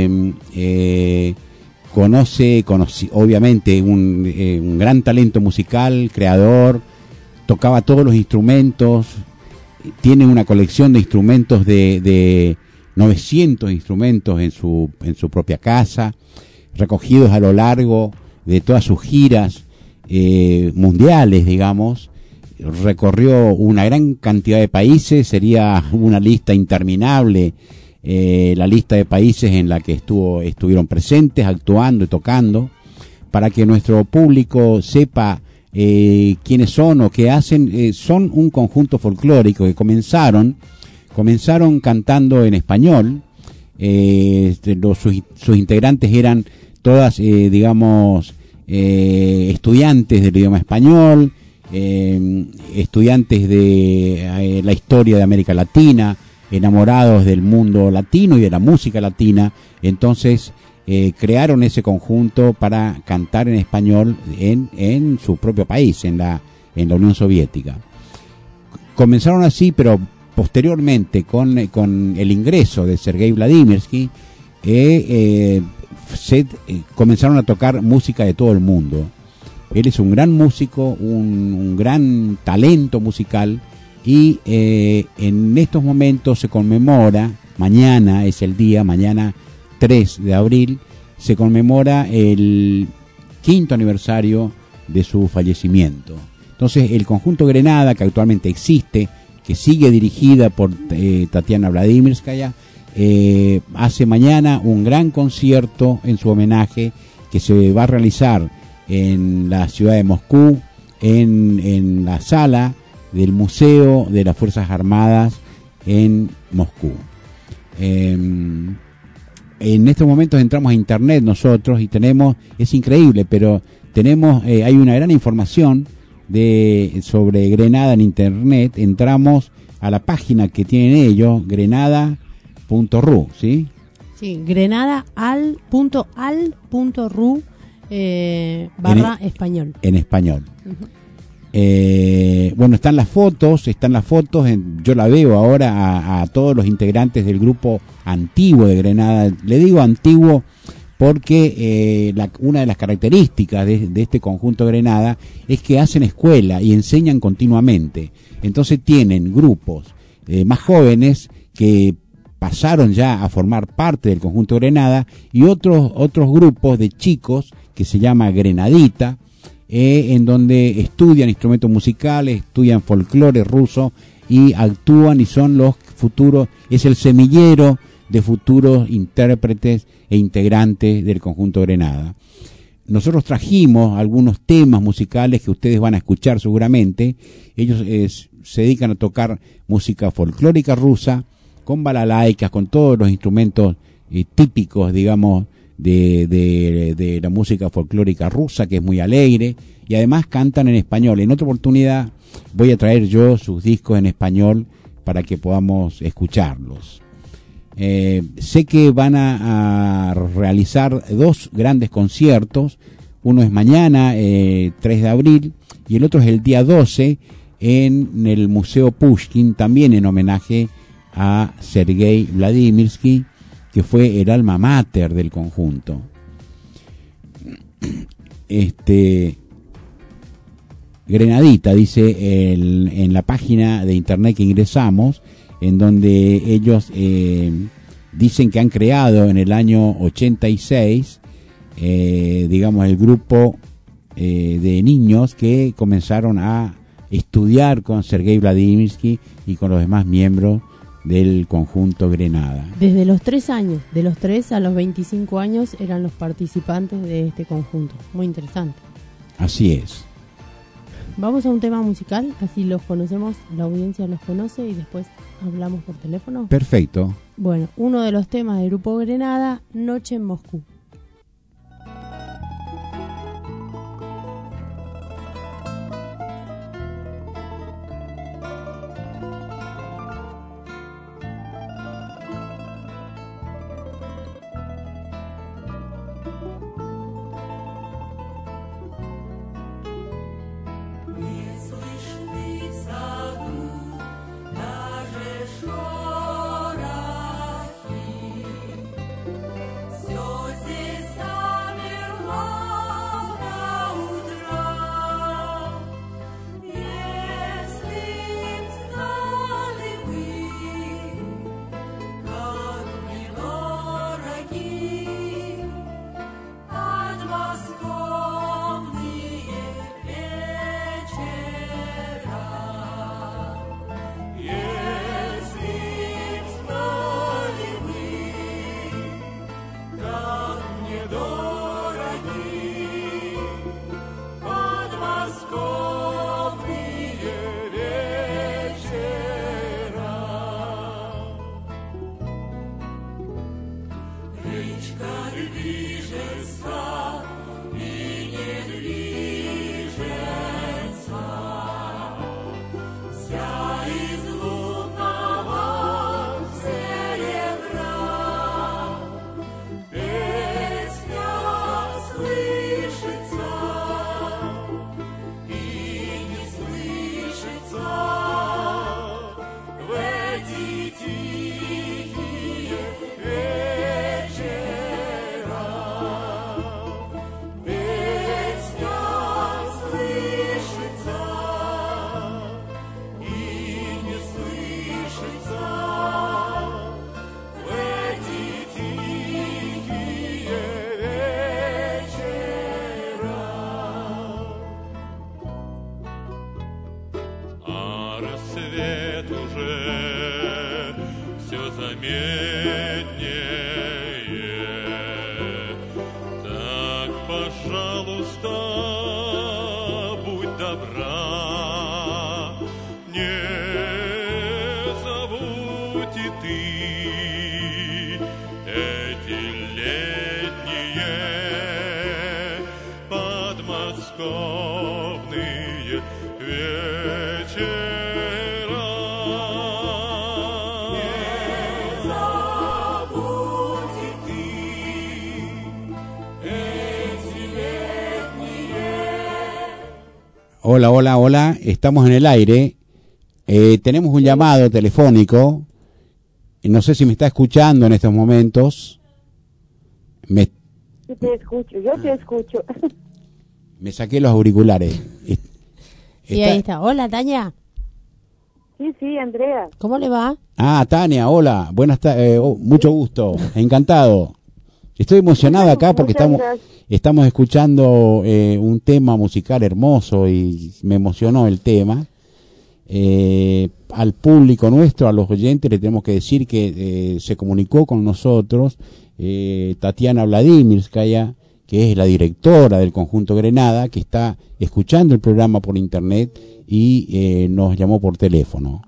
conoce obviamente un gran talento musical, creador, tocaba todos los instrumentos, tiene una colección de instrumentos de 900 instrumentos en su propia casa, recogidos a lo largo de todas sus giras mundiales, digamos. Recorrió una gran cantidad de países, sería una lista interminable, la lista de países en la que estuvieron presentes, actuando y tocando. Para que nuestro público sepa quiénes son o qué hacen, son un conjunto folclórico que comenzaron cantando en español. Sus integrantes eran todas, digamos, estudiantes del idioma español, estudiantes de la historia de América Latina, enamorados del mundo latino y de la música latina. Entonces crearon ese conjunto para cantar en español en su propio país, en la Unión Soviética. Comenzaron así, pero posteriormente con el ingreso de Sergei Vladimirsky comenzaron a tocar música de todo el mundo. Él es un gran músico, un gran talento musical, y en estos momentos se conmemora, mañana es el día, mañana 3 de abril, se conmemora el 5º aniversario de su fallecimiento. Entonces el conjunto Grenada, que actualmente existe, que sigue dirigida por Tatiana Vladimirskaya, hace mañana un gran concierto en su homenaje, que se va a realizar en la ciudad de Moscú, en la sala del Museo de las Fuerzas Armadas en Moscú. En estos momentos entramos a internet nosotros y tenemos, es increíble, pero tenemos, hay una gran información sobre Grenada en internet. Entramos a la página que tienen ellos, grenada.ru, ¿sí? Sí, grenada.al.ru barra español. En español. Uh-huh. Bueno, están las fotos, yo la veo ahora a todos los integrantes del grupo antiguo de Grenada. Le digo antiguo porque una de las características de este conjunto Grenada es que hacen escuela y enseñan continuamente. Entonces tienen grupos más jóvenes que pasaron ya a formar parte del conjunto Grenada, y otros grupos de chicos que se llama Grenadita, en donde estudian instrumentos musicales, estudian folclore ruso y actúan y son los futuros, es el semillero de futuros intérpretes e integrantes del conjunto Grenada. Nosotros trajimos algunos temas musicales que ustedes van a escuchar seguramente. Ellos se dedican a tocar música folclórica rusa, con balalaicas, con todos los instrumentos típicos, digamos, de la música folclórica rusa, que es muy alegre, y además cantan en español. En otra oportunidad voy a traer yo sus discos en español para que podamos escucharlos. Sé que van a realizar 2 grandes conciertos. Uno es mañana, 3 de abril, y el otro es el día 12 en el Museo Pushkin, también en homenaje a Sergei Vladimirsky, que fue el alma mater del conjunto. Grenadita, dice en la página de internet que ingresamos, en donde ellos dicen que han creado en el año 86, digamos, el grupo de niños que comenzaron a estudiar con Sergei Vladimirsky y con los demás miembros del conjunto Grenada. Desde los 3 años, de los 3 a los 25 años eran los participantes de este conjunto. Muy interesante. Así es. Vamos a un tema musical, así los conocemos, la audiencia los conoce y después hablamos por teléfono. Perfecto. Bueno, uno de los temas del grupo Grenada, Noche en Moscú. Hola, hola, hola, estamos en el aire. Tenemos un llamado telefónico. No sé si me está escuchando en estos momentos. Yo te escucho. Me saqué los auriculares. Sí, ahí está. Hola, Tania. Sí, Andrea. ¿Cómo le va? Ah, Tania, hola. Buenas tardes. Mucho gusto. Encantado. Estoy emocionado acá porque Muchas estamos escuchando un tema musical hermoso y me emocionó el tema. Al público nuestro, a los oyentes, le tenemos que decir que se comunicó con nosotros Tatiana Vladimirskaya, que es la directora del Conjunto Grenada, que está escuchando el programa por internet y nos llamó por teléfono.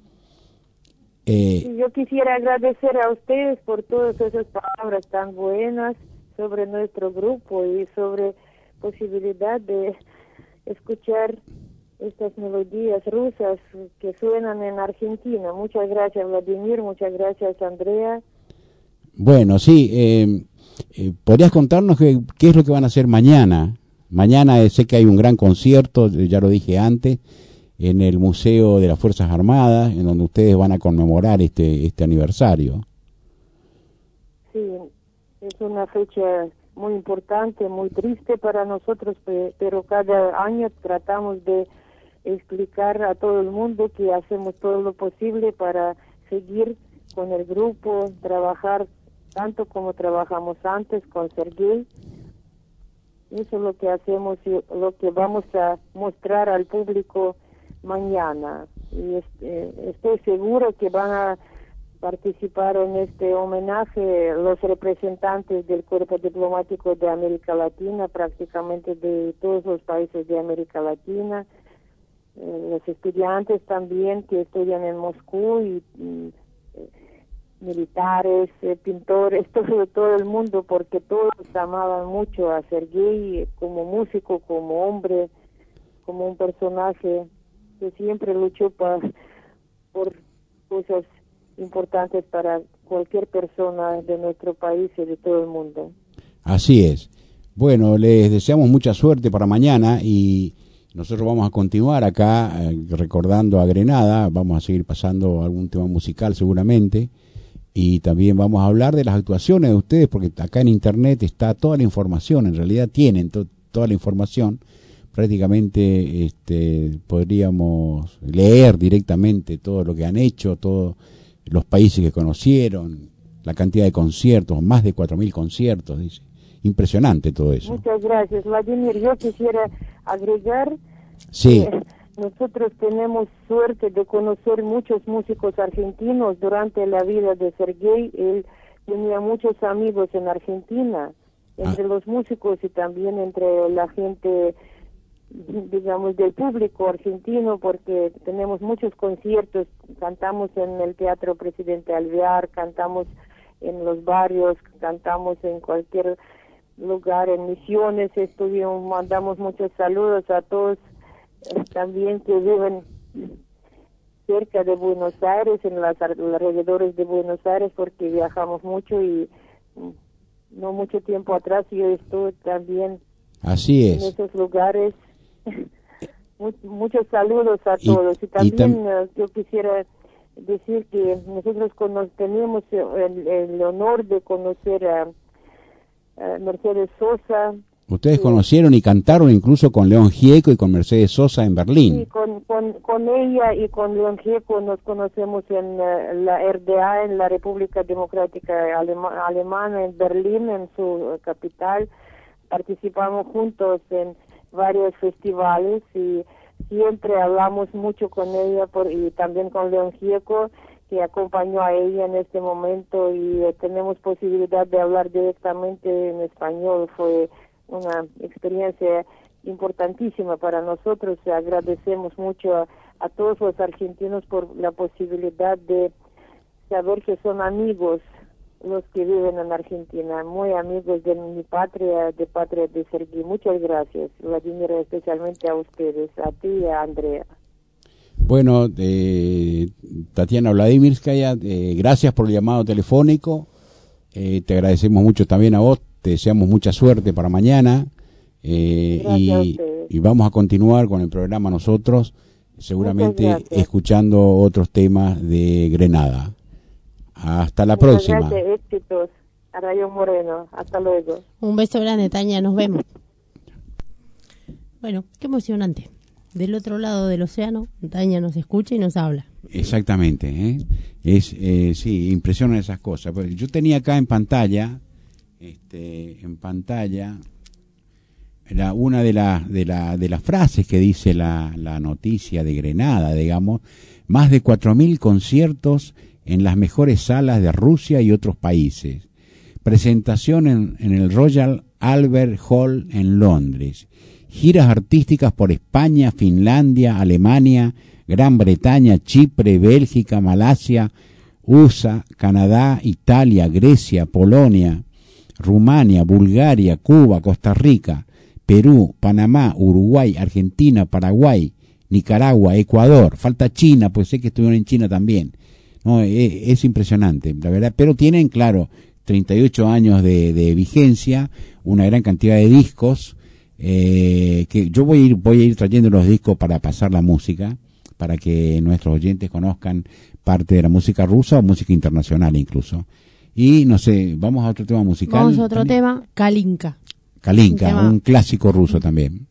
Yo quisiera agradecer a ustedes por todas esas palabras tan buenas sobre nuestro grupo y sobre posibilidad de escuchar estas melodías rusas que suenan en Argentina. Muchas gracias, Vladimir, muchas gracias, Andrea. Bueno, sí, ¿podrías contarnos qué es lo que van a hacer mañana? Mañana sé que hay un gran concierto, ya lo dije antes, en el Museo de las Fuerzas Armadas, en donde ustedes van a conmemorar este aniversario. Sí, es una fecha muy importante, muy triste para nosotros, pero cada año tratamos de explicar a todo el mundo que hacemos todo lo posible para seguir con el grupo, trabajar tanto como trabajamos antes con Sergei. Eso es lo que hacemos y lo que vamos a mostrar al público mañana. Y estoy seguro que van a participar en este homenaje los representantes del Cuerpo Diplomático de América Latina, prácticamente de todos los países de América Latina, los estudiantes también que estudian en Moscú y militares, pintores, todo el mundo, porque todos amaban mucho a Sergei como músico, como hombre, como un personaje que siempre luchó por cosas importantes para cualquier persona de nuestro país y de todo el mundo. Así es. Bueno, les deseamos mucha suerte para mañana y nosotros vamos a continuar acá recordando a Grenada, vamos a seguir pasando algún tema musical seguramente y también vamos a hablar de las actuaciones de ustedes porque acá en internet está toda la información, en realidad tienen toda la información. Prácticamente podríamos leer directamente todo lo que han hecho, todos los países que conocieron, la cantidad de conciertos, más de 4.000 conciertos, dice. Impresionante todo eso. Muchas gracias, Vladimir. Yo quisiera agregar sí. que nosotros tenemos suerte de conocer muchos músicos argentinos durante la vida de Sergei. Él tenía muchos amigos en Argentina, entre los músicos y también entre la gente, digamos, del público argentino, porque tenemos muchos conciertos, cantamos en el Teatro Presidente Alvear, cantamos en los barrios, cantamos en cualquier lugar, en Misiones mandamos muchos saludos a todos también que viven cerca de Buenos Aires, en los alrededores de Buenos Aires, porque viajamos mucho y no mucho tiempo atrás yo estuve también así es en esos lugares. Muchos saludos a todos y también yo quisiera decir que nosotros teníamos el honor de conocer a Mercedes Sosa. Ustedes conocieron y cantaron incluso con León Gieco y con Mercedes Sosa en Berlín. Sí, con ella y con León Gieco nos conocemos en la RDA, en la República Democrática Alemana, en Berlín, en su capital. Participamos juntos en varios festivales y siempre hablamos mucho con ella y también con León Gieco, que acompañó a ella en este momento, y tenemos posibilidad de hablar directamente en español. Fue una experiencia importantísima para nosotros. Agradecemos mucho a todos los argentinos por la posibilidad de saber que son amigos los que viven en Argentina, muy amigos de mi patria, de patria de Sergei. Muchas gracias, Vladimir, especialmente a ustedes, a ti y a Andrea. Bueno, Tatiana Vladimirskaya, gracias por el llamado telefónico, te agradecemos mucho también a vos, te deseamos mucha suerte para mañana y vamos a continuar con el programa nosotros, seguramente escuchando otros temas de Grenada. Hasta la próxima. Gracias, éxitos a Radio Moreno. Hasta luego. Un beso grande, Tania, nos vemos. Bueno, qué emocionante. Del otro lado del océano, Tania nos escucha y nos habla. Exactamente, sí, impresionan esas cosas. Yo tenía acá en pantalla en pantalla una de las frases que dice la noticia de Grenada, digamos, más de 4.000 conciertos en las mejores salas de Rusia y otros países. Presentación en el Royal Albert Hall en Londres. Giras artísticas por España, Finlandia, Alemania, Gran Bretaña, Chipre, Bélgica, Malasia, USA, Canadá, Italia, Grecia, Polonia, Rumania, Bulgaria, Cuba, Costa Rica, Perú, Panamá, Uruguay, Argentina, Paraguay, Nicaragua, Ecuador. Falta China, pues sé que estuvieron en China también. No, es impresionante, la verdad. Pero tienen, claro, 38 años de vigencia, una gran cantidad de discos, que yo voy a ir trayendo los discos para pasar la música, para que nuestros oyentes conozcan parte de la música rusa o música internacional incluso. Y no sé, vamos a otro tema musical. Vamos a otro tema, Kalinka. Kalinka, un clásico ruso también.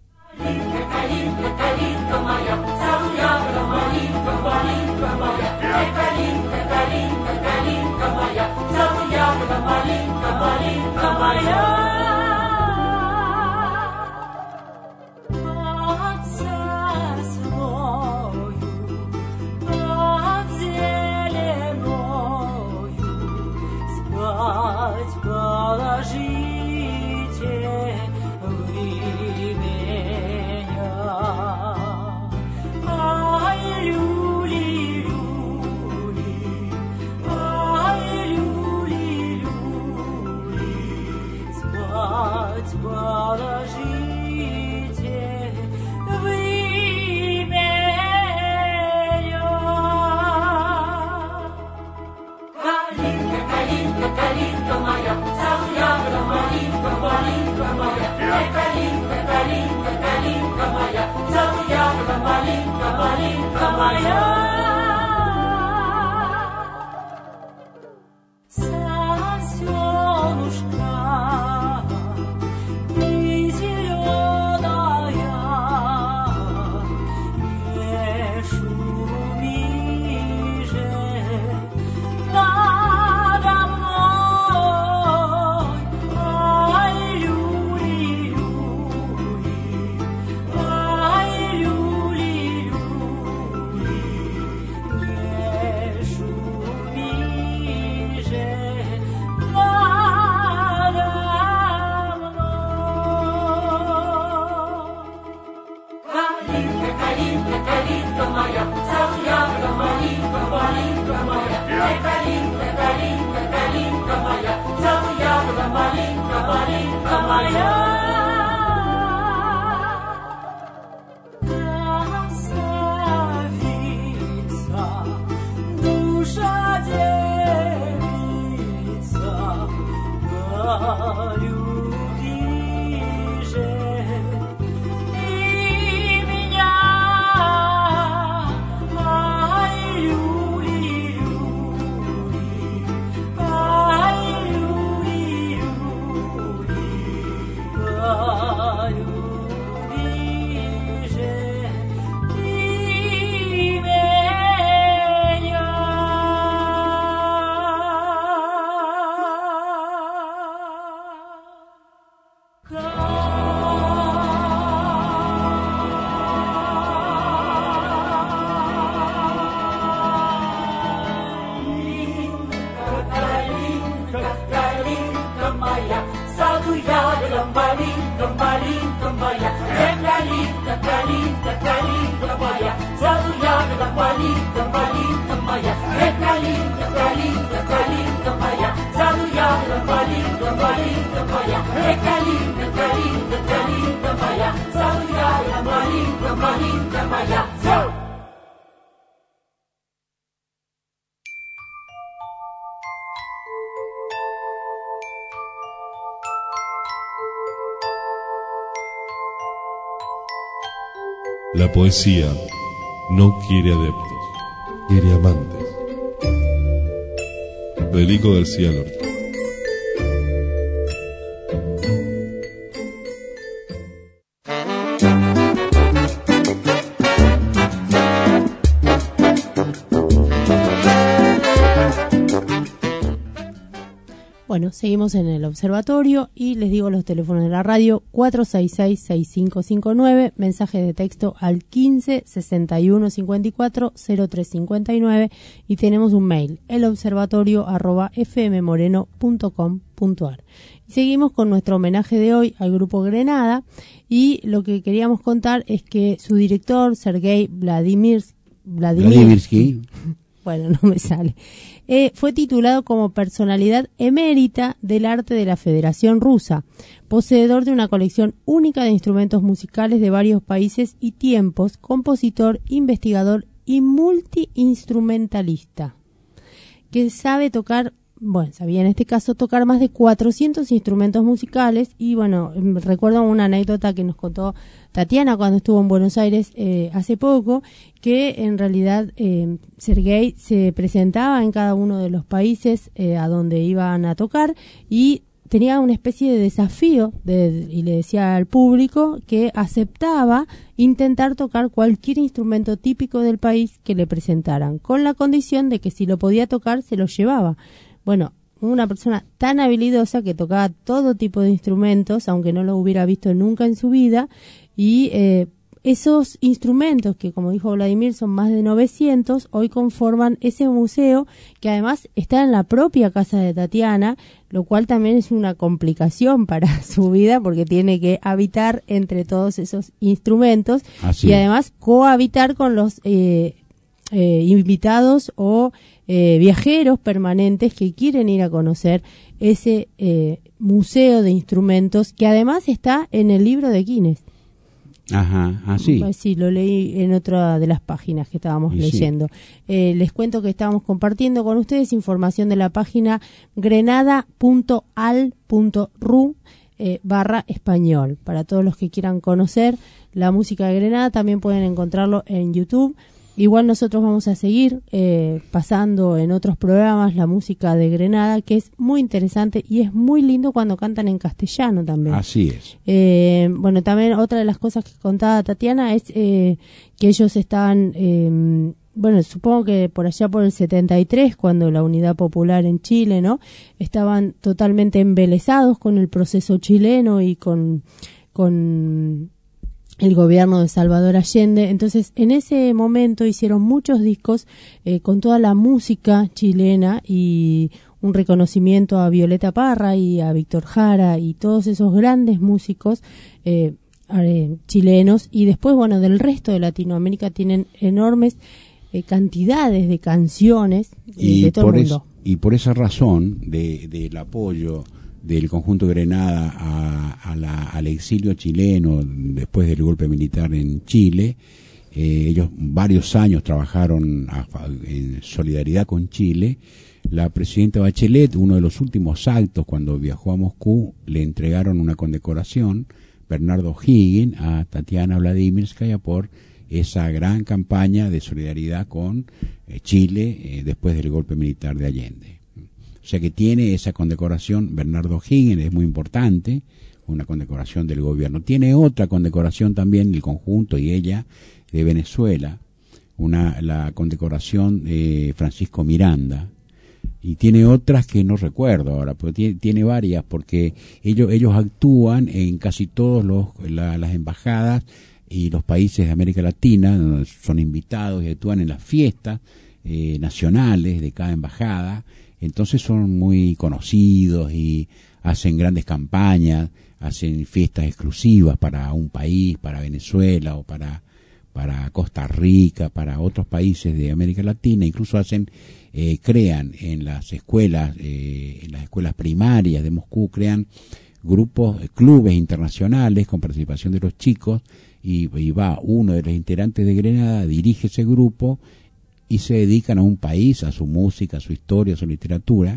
La poesía no quiere adeptos, quiere amantes. Federico García Lorca. Bueno, seguimos en el observatorio y les digo los teléfonos de la radio: 466-6559, mensaje de texto al 15-6154-0359 y tenemos un mail, elobservatorio@fmmoreno.com.ar. Y seguimos con nuestro homenaje de hoy al grupo Grenada, y lo que queríamos contar es que su director, Sergei Vladimirsky, bueno, no me sale, fue titulado como personalidad emérita del arte de la Federación Rusa, poseedor de una colección única de instrumentos musicales de varios países y tiempos, compositor, investigador y multiinstrumentalista, que sabe tocar, bueno, sabía en este caso tocar más de 400 instrumentos musicales. Y bueno, recuerdo una anécdota que nos contó Tatiana cuando estuvo en Buenos Aires hace poco, que en realidad Sergei se presentaba en cada uno de los países a donde iban a tocar, y tenía una especie de desafío y le decía al público que aceptaba intentar tocar cualquier instrumento típico del país que le presentaran, con la condición de que si lo podía tocar se lo llevaba. Bueno, una persona tan habilidosa que tocaba todo tipo de instrumentos, aunque no lo hubiera visto nunca en su vida, y esos instrumentos, que como dijo Vladimir son más de 900, hoy conforman ese museo, que además está en la propia casa de Tatiana, lo cual también es una complicación para su vida, porque tiene que habitar entre todos esos instrumentos. Así. Y además cohabitar con los invitados o viajeros permanentes que quieren ir a conocer ese museo de instrumentos, que además está en el libro de Guinness. Ajá, así. Sí, lo leí en otra de las páginas que estábamos leyendo. Les cuento que estábamos compartiendo con ustedes información de la página grenada.al.ru /español. Para todos los que quieran conocer la música de Grenada, también pueden encontrarlo en YouTube. Igual nosotros vamos a seguir pasando en otros programas la música de Grenada, que es muy interesante y es muy lindo cuando cantan en castellano también. Así es. Bueno, también otra de las cosas que contaba Tatiana es que ellos estaban, bueno, supongo que por allá por el 73, cuando la Unidad Popular en Chile, ¿no? Estaban totalmente embelesados con el proceso chileno y con el gobierno de Salvador Allende. Entonces, en ese momento hicieron muchos discos con toda la música chilena, y un reconocimiento a Violeta Parra y a Víctor Jara y todos esos grandes músicos chilenos. Y después, bueno, del resto de Latinoamérica tienen enormes cantidades de canciones de todo el mundo. Y por esa razón del apoyo del conjunto Grenada al exilio chileno después del golpe militar en Chile, ellos varios años trabajaron en solidaridad con Chile. La presidenta Bachelet, uno de los últimos actos cuando viajó a Moscú, le entregaron una condecoración, Bernardo Higgins, a Tatiana Vladimirskaya por esa gran campaña de solidaridad con Chile después del golpe militar de Allende. O sea que tiene esa condecoración Bernardo Higgins, es muy importante, una condecoración del gobierno. Tiene otra condecoración también el conjunto y ella de Venezuela, la condecoración de Francisco Miranda, y tiene otras que no recuerdo ahora, pero tiene varias, porque ellos actúan en casi todos las embajadas y los países de América Latina, son invitados y actúan en las fiestas nacionales de cada embajada. Entonces son muy conocidos y hacen grandes campañas, hacen fiestas exclusivas para un país, para Venezuela o para Costa Rica, para otros países de América Latina. Incluso crean en las escuelas primarias de Moscú, crean clubes internacionales con participación de los chicos, y va uno de los integrantes de Grenada, dirige ese grupo y se dedican a un país, a su música, a su historia, a su literatura.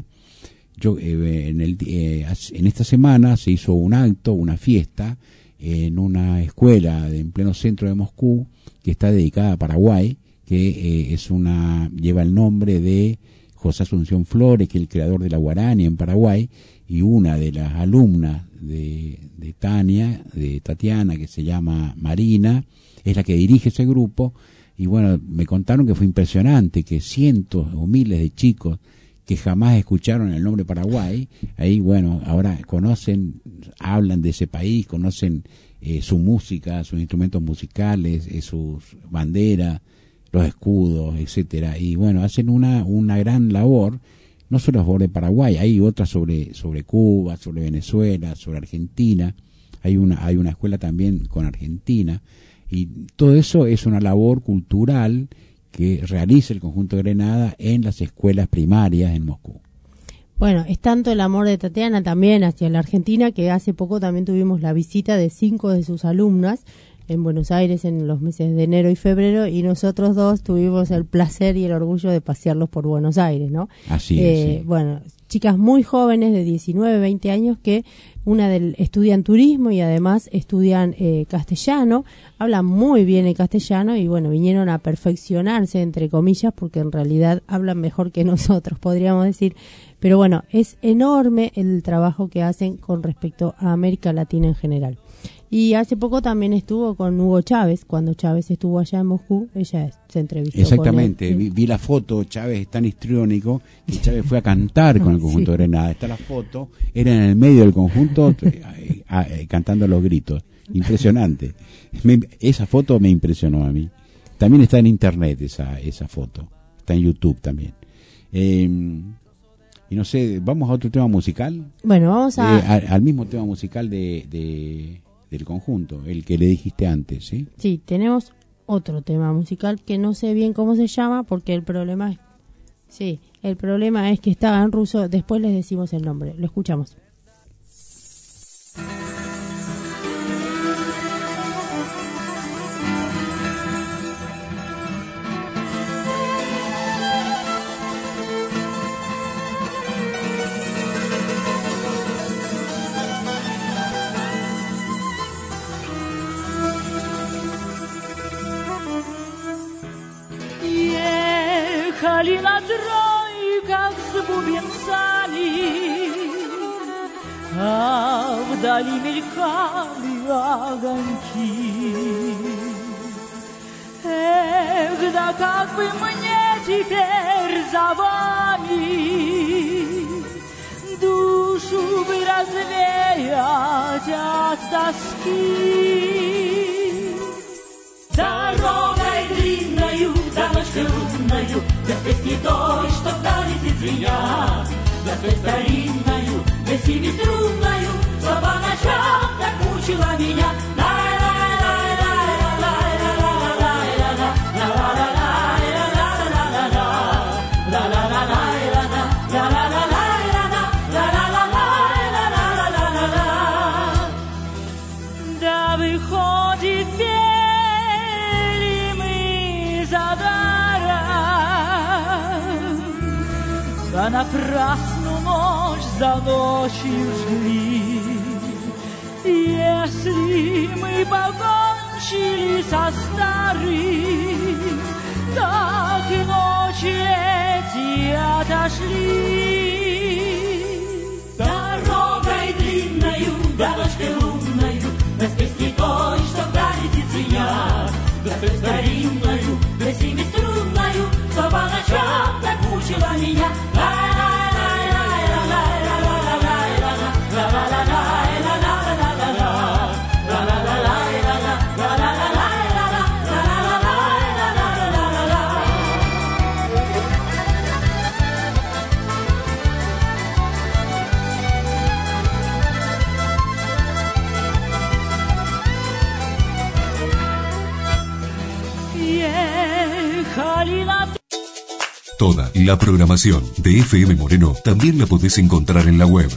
En esta semana se hizo un acto, una fiesta, en una escuela en pleno centro de Moscú, que está dedicada a Paraguay, que lleva el nombre de José Asunción Flores, que es el creador de la guaraní en Paraguay, y una de las alumnas de Tatiana, que se llama Marina, es la que dirige ese grupo. Y bueno, me contaron que fue impresionante, que cientos o miles de chicos que jamás escucharon el nombre Paraguay, ahí bueno, ahora conocen, hablan de ese país, conocen su música, sus instrumentos musicales, sus banderas, los escudos, etcétera, y bueno, hacen una gran labor, no solo sobre Paraguay, hay otras sobre Cuba, sobre Venezuela, sobre Argentina, hay una escuela también con Argentina, y todo eso es una labor cultural que realiza el Conjunto Grenada en las escuelas primarias en Moscú. Bueno, es tanto el amor de Tatiana también hacia la Argentina, que hace poco también tuvimos la visita de 5 de sus alumnas en Buenos Aires en los meses de enero y febrero, y nosotros dos tuvimos el placer y el orgullo de pasearlos por Buenos Aires, ¿no? Así es. Sí. Bueno, chicas muy jóvenes de 19, 20 años que estudian turismo y además estudian castellano, hablan muy bien el castellano y bueno, vinieron a perfeccionarse, entre comillas, porque en realidad hablan mejor que nosotros, podríamos decir. Pero bueno, es enorme el trabajo que hacen con respecto a América Latina en general. Y hace poco también estuvo con Hugo Chávez, cuando Chávez estuvo allá en Moscú, ella se entrevistó. Exactamente, con él. Vi la foto, Chávez es tan histriónico que Chávez fue a cantar con el Conjunto Sí. Grenada. Está la foto, era en el medio del conjunto cantando los gritos. Impresionante. Esa foto me impresionó a mí. También está en internet esa foto, está en YouTube también. Y no sé, ¿vamos a otro tema musical? Bueno, vamos al mismo tema musical del conjunto, el que le dijiste antes, ¿sí? Sí, tenemos otro tema musical que no sé bien cómo se llama porque el problema es que estaba en ruso, después les decimos el nombre, lo escuchamos. Ехали на тройках с бубенцами, а вдали мелькали огоньки. Эх, да как бы мне теперь за вами душу бы развеять от тоски. Дорогой длинною, да ночью лунною, да с песней той, что вдали звенят, да с той старинною, да семиструнною, что по ночам так мучила меня. Да выходит, пели мы за даром, да напрасну ночь за ночью жгли. Если мы покончили со старым, так и ночи эти отошли. Дорогой длинною, да ночкой лунною, да с песней той, что вдали звенят, да с той старинною, да семиструнною, что по ночам так мучила меня. Toda la programación de FM Moreno también la podés encontrar en la web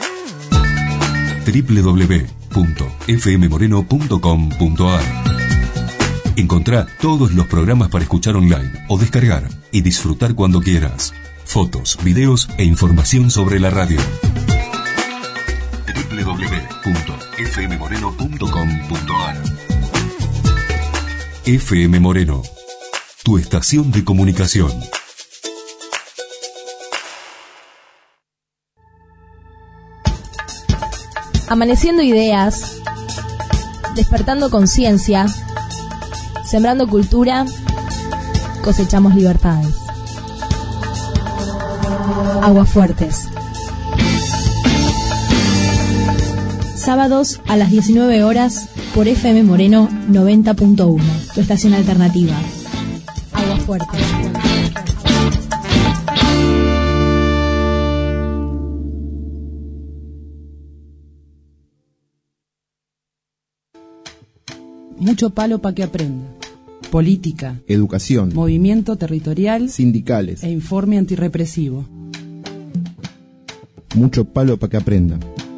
www.fmmoreno.com.ar. Encontrá todos los programas para escuchar online o descargar y disfrutar cuando quieras. Fotos, videos e información sobre la radio. www.fmmoreno.com.ar. FM Moreno, tu estación de comunicación. Amaneciendo ideas, despertando conciencia, sembrando cultura, cosechamos libertades. Aguafuertes. Sábados a las 19 horas por FM Moreno 90.1, tu estación alternativa. Aguafuertes. Mucho palo para que aprenda. Política, educación, movimiento territorial, sindicales e informe antirrepresivo. Mucho palo para que aprenda.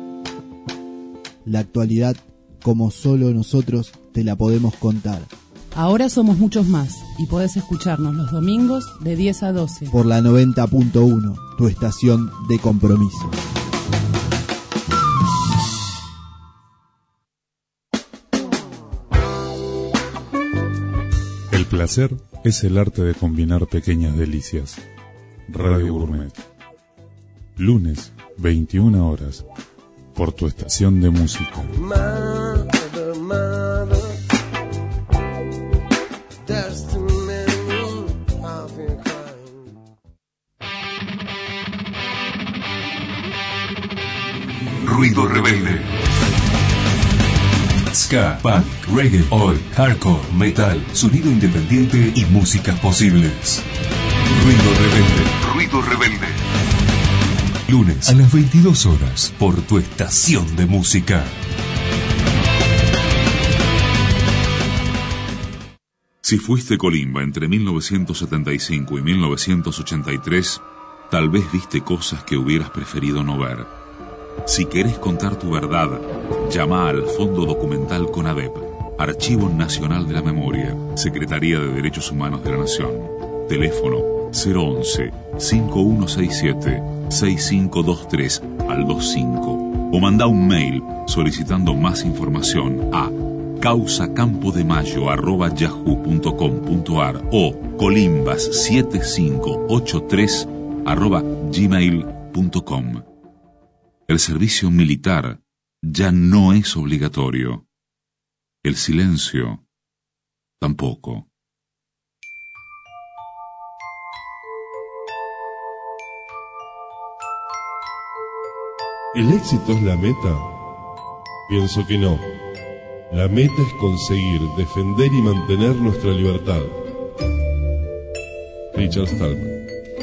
La actualidad, como solo nosotros te la podemos contar. Ahora somos muchos más y podés escucharnos los domingos de 10 a 12. Por la 90.1, tu estación de compromiso. El placer es el arte de combinar pequeñas delicias. Radio Gourmet. Lunes, 21 horas. Por tu estación de música. Ruido rebelde. Ska, punk, reggae, oi, hardcore, metal, sonido independiente y músicas posibles. Ruido rebelde. Ruido rebelde. Lunes a las 22 horas por tu estación de música. Si fuiste Colimba entre 1975 y 1983, tal vez viste cosas que hubieras preferido no ver. Si querés contar tu verdad, llama al Fondo Documental CONADEP, Archivo Nacional de la Memoria, Secretaría de Derechos Humanos de la Nación. Teléfono 011-5167-6523 al 25. O manda un mail solicitando más información a causacampoDemayo@yahoo.com.ar o colimbas7583@gmail.com. El servicio militar ya no es obligatorio. El silencio tampoco. ¿El éxito es la meta? Pienso que no. La meta es conseguir defender y mantener nuestra libertad. Richard Stallman.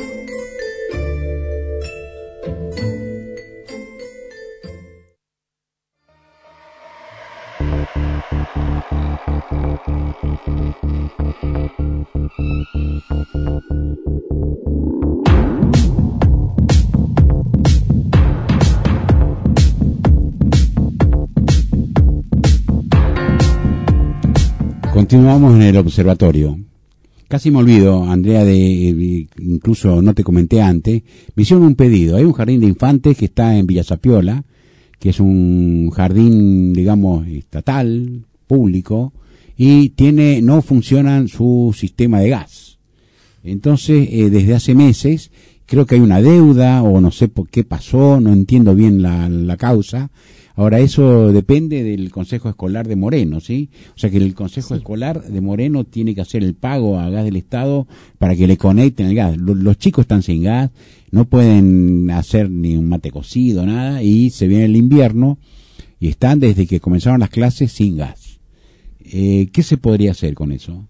Continuamos en el observatorio. Casi me olvido, Andrea, incluso no te comenté antes, me hicieron un pedido. Hay un jardín de infantes que está en Villa Sapiola, que es un jardín, digamos, estatal, público, y no funciona su sistema de gas. Entonces, desde hace meses, creo que hay una deuda, o no sé por qué pasó, no entiendo bien la causa. Ahora, eso depende del Consejo Escolar de Moreno, ¿sí? O sea que el Consejo Escolar de Moreno tiene que hacer el pago a Gas del Estado para que le conecten el gas. Los chicos están sin gas, no pueden hacer ni un mate cocido, nada, y se viene el invierno y están desde que comenzaron las clases sin gas. ¿Qué se podría hacer con eso?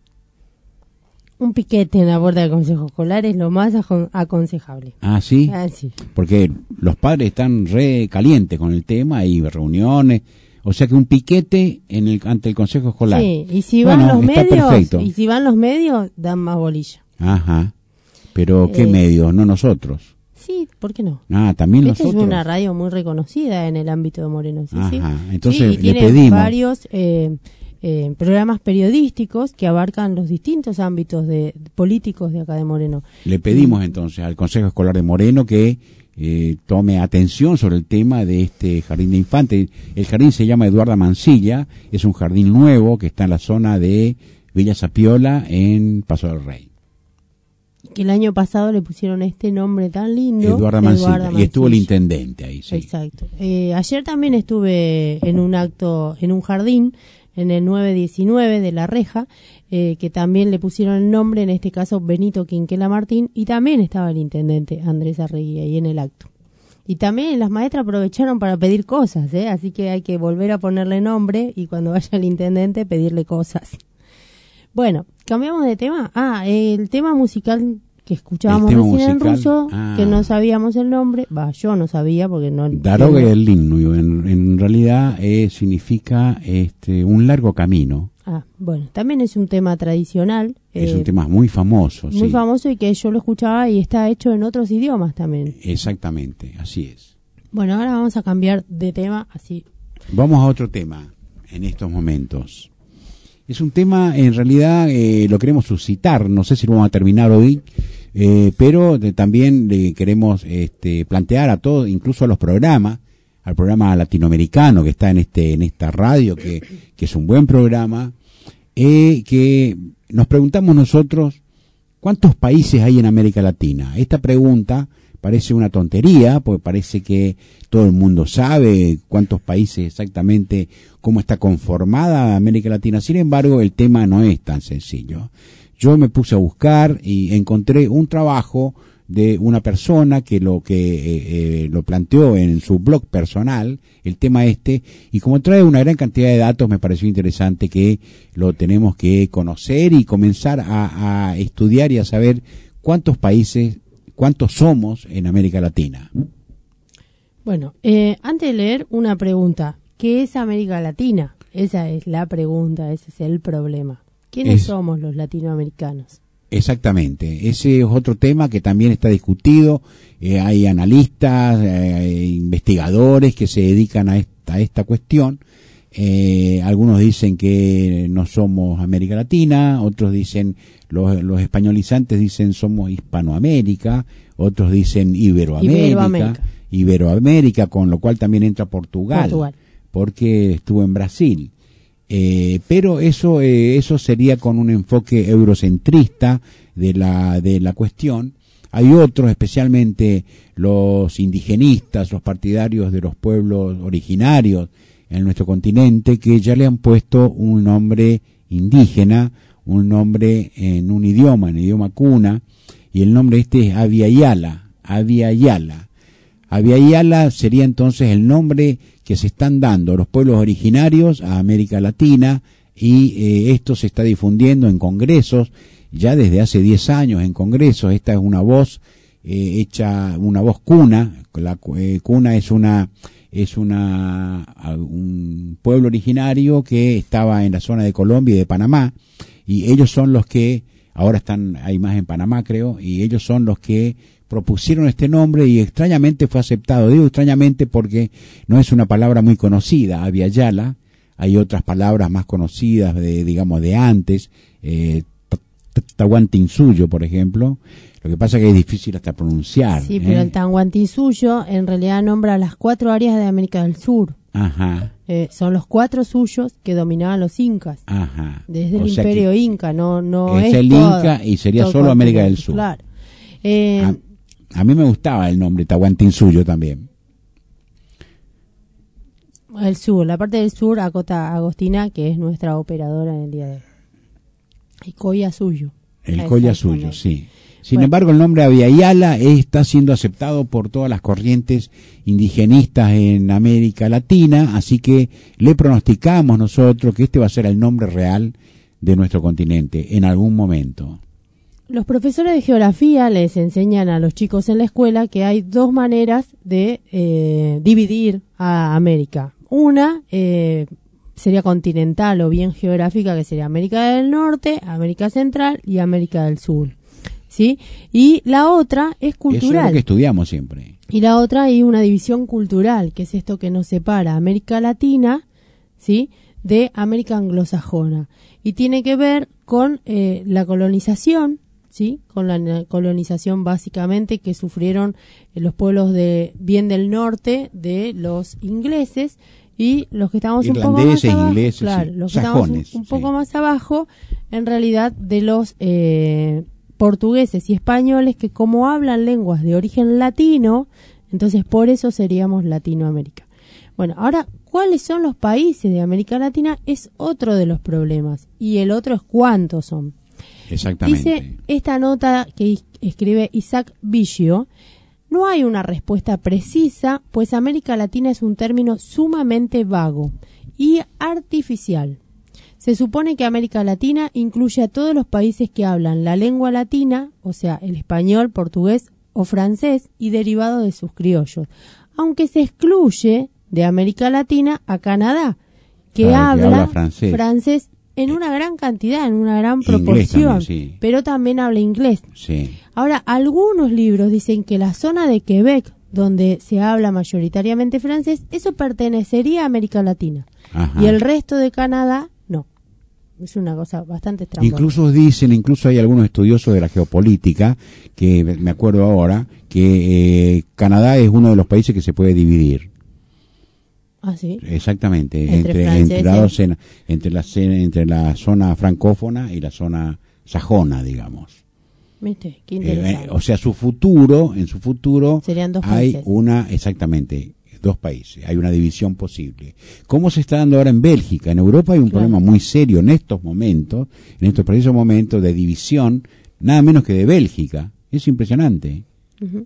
Un piquete en la puerta del Consejo Escolar es lo más aconsejable. ¿Ah, sí? Sí. Porque los padres están re calientes con el tema, hay reuniones, o sea que un piquete ante el Consejo Escolar. Sí, y si van los medios, dan más bolilla. Ajá. Pero ¿qué medios? No nosotros. Sí, ¿por qué no? Ah, también nosotros. Esta es una radio muy reconocida en el ámbito de Moreno. ¿Sí? Ajá. Entonces sí, y le pedimos varios programas periodísticos que abarcan los distintos ámbitos políticos de acá de Moreno. Le pedimos entonces al Consejo Escolar de Moreno que tome atención sobre el tema de este jardín de infantes. El jardín se llama Eduarda Mansilla, es un jardín nuevo que está en la zona de Villa Sapiola en Paso del Rey. Que el año pasado le pusieron este nombre tan lindo. Eduarda Mansilla. Y estuvo el intendente ahí, sí. Exacto. Ayer también estuve en un acto, en un jardín en el 919 de La Reja, que también le pusieron el nombre, en este caso Benito Quinquela Martín, y también estaba el intendente Andrés Arregui ahí en el acto. Y también las maestras aprovecharon para pedir cosas, así que hay que volver a ponerle nombre y cuando vaya el intendente pedirle cosas. Bueno, cambiamos de tema. El tema musical que escuchábamos recién en ruso, que no sabíamos el nombre, yo no sabía porque no... Daroga el Linnu, en realidad significa un largo camino. Bueno, también es un tema tradicional. Es un tema muy famoso. Muy famoso y que yo lo escuchaba y está hecho en otros idiomas también. Exactamente, así es. Bueno, ahora vamos a cambiar de tema, así. Vamos a otro tema en estos momentos. Es un tema, en realidad, lo queremos suscitar, no sé si lo vamos a terminar hoy, pero también le queremos plantear a todos, incluso a los programas, al programa latinoamericano que está en esta radio, que es un buen programa, que nos preguntamos nosotros, ¿cuántos países hay en América Latina? Esta pregunta parece una tontería, porque parece que todo el mundo sabe cuántos países exactamente, cómo está conformada América Latina. Sin embargo, el tema no es tan sencillo. Yo me puse a buscar y encontré un trabajo de una persona que lo planteó en su blog personal, el tema y como trae una gran cantidad de datos, me pareció interesante que lo tenemos que conocer y comenzar a estudiar y a saber cuántos somos en América Latina. Bueno, antes de leer, una pregunta. ¿Qué es América Latina? Esa es la pregunta, ese es el problema. ¿Quiénes somos los latinoamericanos? Exactamente, ese es otro tema que también está discutido. Hay analistas, investigadores que se dedican a esta cuestión. Algunos dicen que no somos América Latina, otros dicen, los españolizantes dicen somos Hispanoamérica, otros dicen Iberoamérica, con lo cual también entra Portugal. Porque estuvo en Brasil. Pero eso sería con un enfoque eurocentrista de la cuestión. Hay otros, especialmente los indigenistas, los partidarios de los pueblos originarios en nuestro continente, que ya le han puesto un nombre indígena, un nombre en un idioma cuna, y el nombre es Abya Yala. Abya Yala sería entonces el nombre que se están dando los pueblos originarios a América Latina, y esto se está difundiendo en congresos ya desde hace 10 años en congresos. Esta es una voz una voz cuna. La cuna es un pueblo originario que estaba en la zona de Colombia y de Panamá, y ellos son los que ahora hay más en Panamá, creo, y ellos son los que propusieron este nombre, y extrañamente fue aceptado. Digo extrañamente porque no es una palabra muy conocida, Abya Yala. Hay otras palabras más conocidas de antes, Tahuantinsuyo, por ejemplo. Lo que pasa es que es difícil hasta pronunciar. Sí, pero el Tahuantinsuyo en realidad nombra las 4 áreas de América del Sur. Ajá. Son los 4 suyos que dominaban los incas. Ajá. Desde el imperio inca, no es el inca, y sería solo América del Sur. Claro. A mí me gustaba el nombre Tahuantinsuyo también. El sur, la parte del sur, Agostina, que es nuestra operadora en el día de hoy. Y Coya Suyo. El Coya Suyo, sí. Sin embargo, el nombre Abya Yala está siendo aceptado por todas las corrientes indigenistas en América Latina, así que le pronosticamos nosotros que este va a ser el nombre real de nuestro continente en algún momento. Los profesores de geografía les enseñan a los chicos en la escuela que hay 2 maneras de dividir a América. Una sería continental o bien geográfica, que sería América del Norte, América Central y América del Sur. ¿Sí? Y la otra es cultural. Eso es lo que estudiamos siempre. Y la otra hay una división cultural, que es esto que nos separa América Latina, ¿sí?, de América anglosajona. Y tiene que ver con la colonización, ¿sí?, con la colonización básicamente que sufrieron los pueblos bien del norte de los ingleses, y los que estamos un poco más abajo, ingleses, claro, los que estamos un poco más abajo, en realidad de los portugueses y españoles, que como hablan lenguas de origen latino, entonces por eso seríamos Latinoamérica. Bueno, ahora, ¿cuáles son los países de América Latina? Es otro de los problemas. Y el otro es cuántos son. Exactamente. Dice esta nota que escribe Isaac Biggio, no hay una respuesta precisa, pues América Latina es un término sumamente vago y artificial. Se supone que América Latina incluye a todos los países que hablan la lengua latina, o sea, el español, portugués o francés y derivados de sus criollos, aunque se excluye de América Latina a Canadá, que habla francés en una gran cantidad, en una gran proporción, también, sí. Pero también habla inglés. Sí. Ahora, algunos libros dicen que la zona de Quebec, donde se habla mayoritariamente francés, eso pertenecería a América Latina. Ajá. Y el resto de Canadá, no. Es una cosa bastante estrambólica. Incluso hay algunos estudiosos de la geopolítica, que me acuerdo ahora, que Canadá es uno de los países que se puede dividir. Ah, sí. Exactamente, entre la zona francófona y la zona sajona, digamos. ¿Viste? Qué interesante. O sea, en su futuro serían dos hay países. dos países, hay una división posible. ¿Cómo se está dando ahora en Bélgica? En Europa hay un problema muy serio en estos precisos momentos de división, nada menos que de Bélgica. Es impresionante. Uh-huh.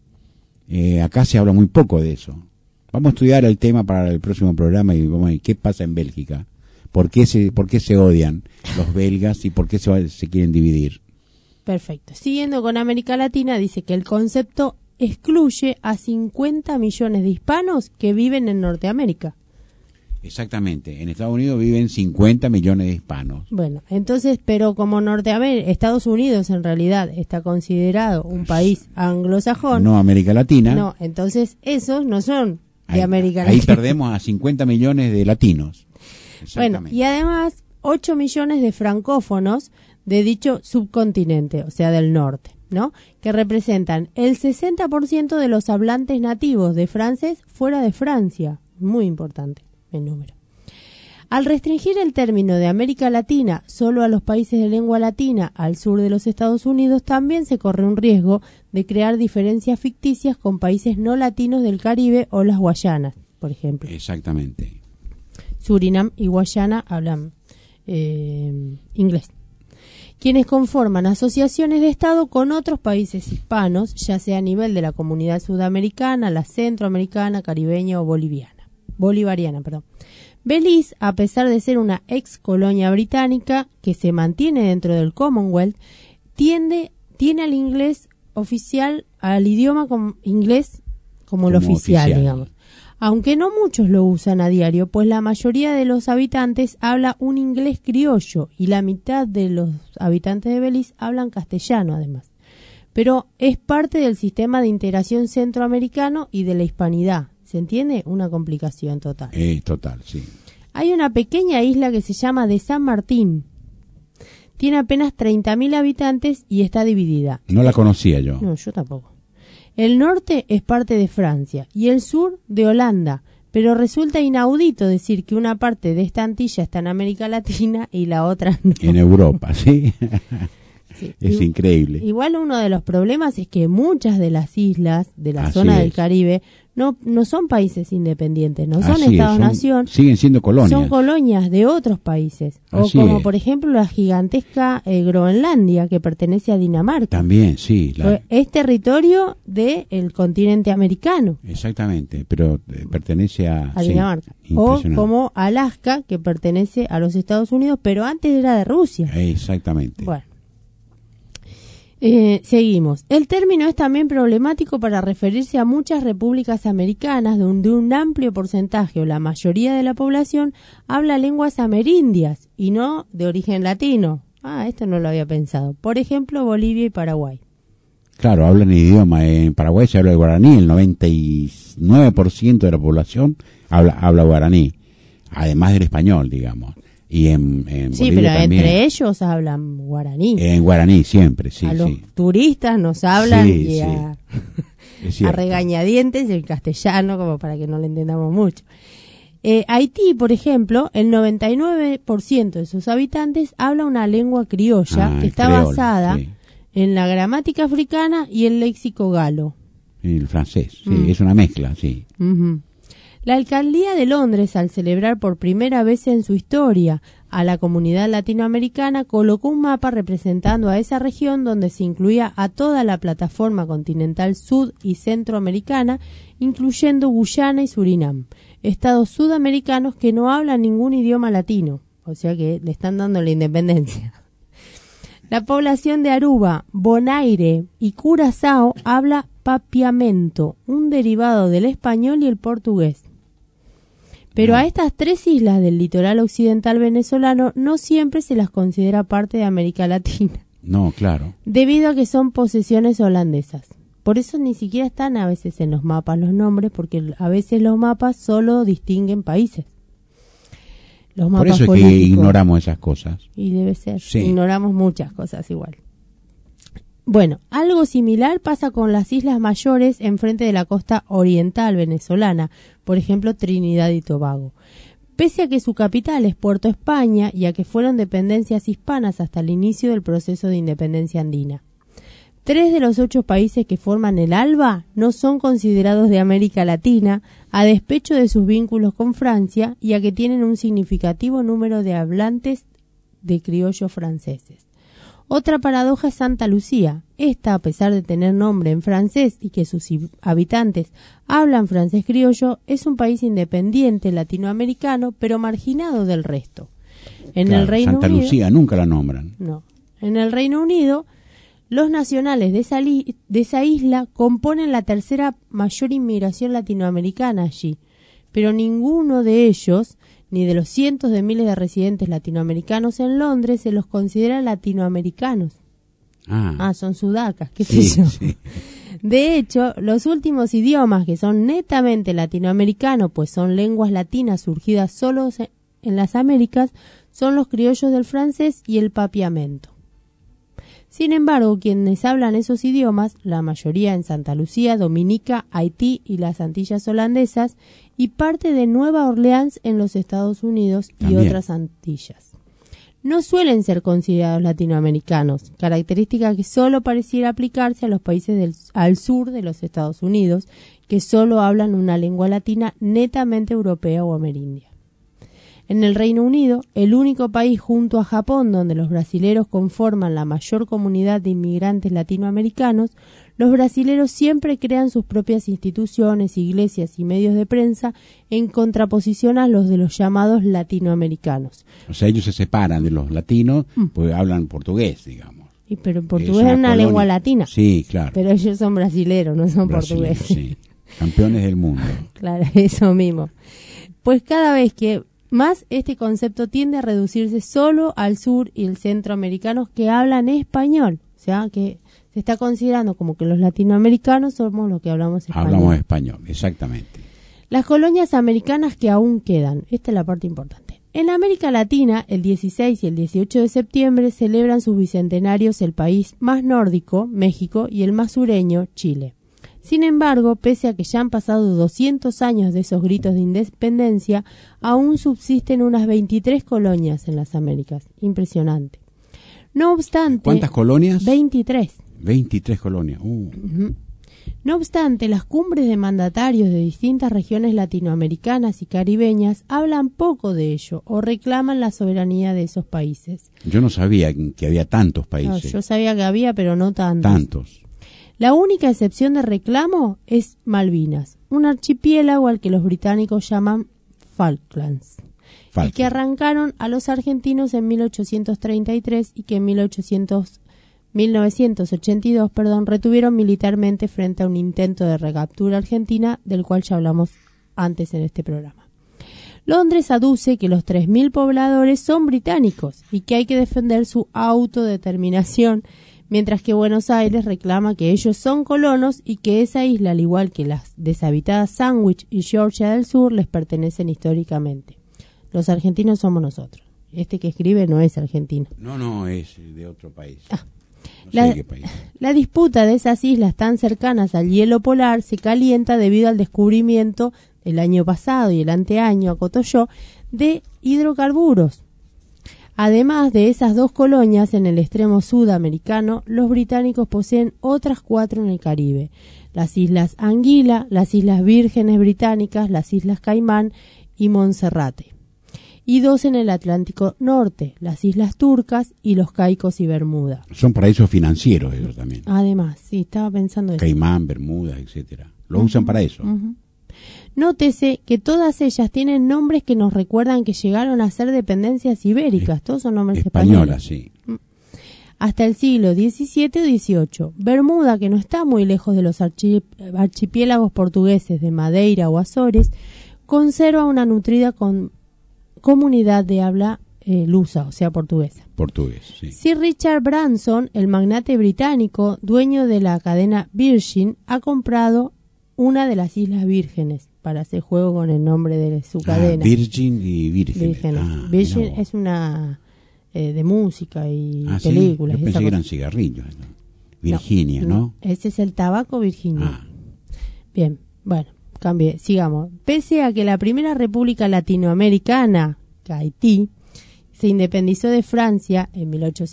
Acá se habla muy poco de eso. Vamos a estudiar el tema para el próximo programa y vamos a ver qué pasa en Bélgica. ¿Por qué se odian los belgas y por qué se quieren dividir? Perfecto. Siguiendo con América Latina, dice que el concepto excluye a 50 millones de hispanos que viven en Norteamérica. Exactamente. En Estados Unidos viven 50 millones de hispanos. Bueno, entonces, pero como Estados Unidos en realidad está considerado un país anglosajón. No América Latina. No, entonces esos no son de América Latina. Ahí perdemos a 50 millones de latinos. Bueno, y además 8 millones de francófonos de dicho subcontinente, o sea, del norte, ¿no? Que representan el 60% de los hablantes nativos de francés fuera de Francia. Muy importante el número. Al restringir el término de América Latina solo a los países de lengua latina al sur de los Estados Unidos, también se corre un riesgo de crear diferencias ficticias con países no latinos del Caribe o las Guayanas, por ejemplo. Exactamente. Surinam y Guayana hablan inglés. Quienes conforman asociaciones de Estado con otros países hispanos, ya sea a nivel de la comunidad sudamericana, la centroamericana, caribeña o bolivariana. Belice, a pesar de ser una ex colonia británica que se mantiene dentro del Commonwealth, tiene al inglés oficial, al idioma inglés como el oficial, digamos. Aunque no muchos lo usan a diario, pues la mayoría de los habitantes habla un inglés criollo y la mitad de los habitantes de Belice hablan castellano además. Pero es parte del sistema de integración centroamericano y de la hispanidad. ¿Se entiende? Una complicación total. Total, sí. Hay una pequeña isla que se llama de San Martín. Tiene apenas 30.000 habitantes y está dividida. No la conocía yo. No, yo tampoco. El norte es parte de Francia y el sur de Holanda, pero resulta inaudito decir que una parte de esta Antilla está en América Latina y la otra no. En Europa, sí. Sí. Es increíble. Igual uno de los problemas es que muchas de las islas de la zona del Caribe no son países independientes, no son Estados-nación. Siguen siendo colonias. Son colonias de otros países. O como, por ejemplo, la gigantesca Groenlandia, que pertenece a Dinamarca. También, sí. Es territorio del continente americano. Exactamente, pero pertenece a Dinamarca. O como Alaska, que pertenece a los Estados Unidos, pero antes era de Rusia. Exactamente. Bueno. Seguimos. El término es también problemático para referirse a muchas repúblicas americanas donde un amplio porcentaje o la mayoría de la población habla lenguas amerindias y no de origen latino. Esto no lo había pensado. Por ejemplo, Bolivia y Paraguay. Claro, hablan idioma. En Paraguay se habla el guaraní, el 99% de la población habla guaraní, además del español, digamos. Y en sí, Bolivia pero también. Entre ellos hablan guaraní. En guaraní siempre, sí. A los turistas nos hablan sí. A regañadientes el castellano, como para que no le entendamos mucho. Haití, por ejemplo, el 99% de sus habitantes habla una lengua criolla que está basada en la gramática africana y el léxico galo. El francés, sí, es una mezcla, sí. Uh-huh. La alcaldía de Londres, al celebrar por primera vez en su historia a la comunidad latinoamericana, colocó un mapa representando a esa región donde se incluía a toda la plataforma continental sud y centroamericana, incluyendo Guyana y Surinam, estados sudamericanos que no hablan ningún idioma latino, o sea que le están dando la independencia. La población de Aruba, Bonaire y Curazao habla papiamento, un derivado del español y el portugués. Pero a estas 3 islas del litoral occidental venezolano no siempre se las considera parte de América Latina. No, claro. Debido a que son posesiones holandesas. Por eso ni siquiera están a veces en los mapas los nombres, porque a veces los mapas solo distinguen países. Los mapas por eso es políticos. Que ignoramos esas cosas. Y debe ser. Sí. Ignoramos muchas cosas igual. Bueno, algo similar pasa con las islas mayores enfrente de la costa oriental venezolana, por ejemplo Trinidad y Tobago. Pese a que su capital es Puerto España y a que fueron dependencias hispanas hasta el inicio del proceso de independencia andina. 3 de los 8 países que forman el ALBA no son considerados de América Latina, a despecho de sus vínculos con Francia y a que tienen un significativo número de hablantes de criollos franceses. Otra paradoja es Santa Lucía. Esta, a pesar de tener nombre en francés y que sus habitantes hablan francés criollo, es un país independiente latinoamericano, pero marginado del resto. En el Reino Santa Unido, Lucía nunca la nombran. No. En el Reino Unido, los nacionales de esa isla componen la tercera mayor inmigración latinoamericana allí, pero ninguno de ellos, ni de los cientos de miles de residentes latinoamericanos en Londres, se los considera latinoamericanos. Son sudacas, qué sé yo. Sí. De hecho, los últimos idiomas que son netamente latinoamericanos, pues son lenguas latinas surgidas solo en las Américas, son los criollos del francés y el papiamento. Sin embargo, quienes hablan esos idiomas, la mayoría en Santa Lucía, Dominica, Haití y las Antillas holandesas, y parte de Nueva Orleans en los Estados Unidos y otras Antillas. No suelen ser considerados latinoamericanos, característica que solo pareciera aplicarse a los países al sur de los Estados Unidos, que solo hablan una lengua latina netamente europea o amerindia. En el Reino Unido, el único país junto a Japón donde los brasileros conforman la mayor comunidad de inmigrantes latinoamericanos, los brasileros siempre crean sus propias instituciones, iglesias y medios de prensa en contraposición a los de los llamados latinoamericanos. O sea, ellos se separan de los latinos porque hablan portugués, digamos. Pero el portugués es una lengua latina. Sí, claro. Pero ellos son brasileros, no son portugueses. Sí. Campeones del mundo. Claro, eso mismo. Pues cada vez que más este concepto tiende a reducirse solo al sur y el centroamericanos que hablan español. O sea, que se está considerando como que los latinoamericanos somos los que hablamos español. Hablamos español, exactamente. Las colonias americanas que aún quedan. Esta es la parte importante. En América Latina, el 16 y el 18 de septiembre celebran sus bicentenarios el país más nórdico, México, y el más sureño, Chile. Sin embargo, pese a que ya han pasado 200 años de esos gritos de independencia, aún subsisten unas 23 colonias en las Américas. Impresionante. No obstante... ¿Cuántas colonias? 23. 23 colonias. No obstante, las cumbres de mandatarios de distintas regiones latinoamericanas y caribeñas hablan poco de ello o reclaman la soberanía de esos países. Yo no sabía que había tantos países. No, yo sabía que había, pero no tantos. Tantos. La única excepción de reclamo es Malvinas, un archipiélago al que los británicos llaman Falklands, y que arrancaron a los argentinos en 1833 y que en 1982 retuvieron militarmente frente a un intento de recaptura argentina, del cual ya hablamos antes en este programa. Londres aduce que los 3.000 pobladores son británicos y que hay que defender su autodeterminación, mientras que Buenos Aires reclama que ellos son colonos y que esa isla, al igual que las deshabitadas Sandwich y Georgia del Sur, les pertenecen históricamente. Los argentinos somos nosotros. Este que escribe no es argentino. No, es de otro país. La disputa de esas islas tan cercanas al hielo polar se calienta debido al descubrimiento el año pasado y el anteaño, acotó yo, de hidrocarburos. Además de esas 2 colonias en el extremo sudamericano, los británicos poseen otras 4 en el Caribe. las Islas Anguila, las Islas Vírgenes Británicas, las Islas Caimán y Monserrate. Y 2 en el Atlántico Norte, las Islas Turcas y los Caicos y Bermuda. Son paraísos financieros ellos también. Además, sí, estaba pensando eso. Caimán, Bermuda, etcétera. Lo usan para eso. Nótese que todas ellas tienen nombres que nos recuerdan que llegaron a ser dependencias ibéricas. Todos son nombres españolas, sí. Hasta el siglo XVII o XVIII. Bermuda, que no está muy lejos de los archipiélagos portugueses de Madeira o Azores, conserva una nutrida comunidad de habla lusa, o sea, portuguesa. Portugués, sí. Sir Richard Branson, el magnate británico, dueño de la cadena Virgin, ha comprado una de las Islas Vírgenes para hacer juego con el nombre de su cadena. Virgin y Vírgenes. Virgin es una de música y películas. ¿Sí? Yo pensé que eran cigarrillos. ¿No? Virginia, ¿no? Ese es el tabaco Virginia. Bien, bueno, sigamos. Pese a que la primera república latinoamericana, Haití, se independizó de Francia en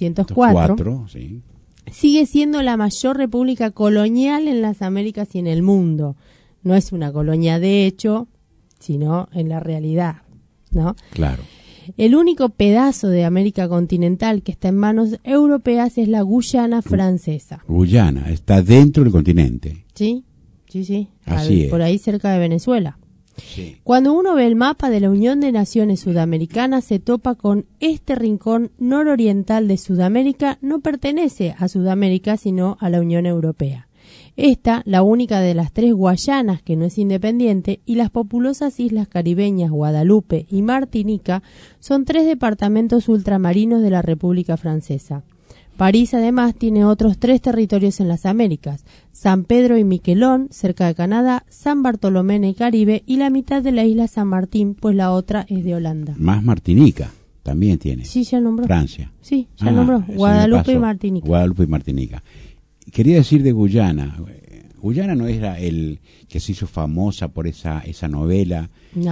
1804, sí. Sigue siendo la mayor república colonial en las Américas y en el mundo. No es una colonia de hecho, sino en la realidad, ¿no? Claro. El único pedazo de América continental que está en manos europeas es la Guyana francesa. Guyana, está dentro del continente. Sí. Así es. Por ahí cerca de Venezuela. Sí. Cuando uno ve el mapa de la Unión de Naciones Sudamericanas, se topa con este rincón nororiental de Sudamérica. No pertenece a Sudamérica, sino a la Unión Europea. Esta, la única de las 3 Guayanas que no es independiente, y las populosas islas caribeñas Guadalupe y Martinica son 3 departamentos ultramarinos de la República Francesa. París además tiene otros 3 territorios en las Américas: San Pedro y Miquelón, cerca de Canadá, San Bartolomé en el Caribe y la mitad de la isla San Martín, pues la otra es de Holanda. Más Martinica también tiene. Sí, ya nombró. Francia. Sí, ya nombró. Guadalupe y Martinica. Guadalupe y Martinica. Quería decir de Guyana. Guyana no era el que se hizo famosa por esa novela,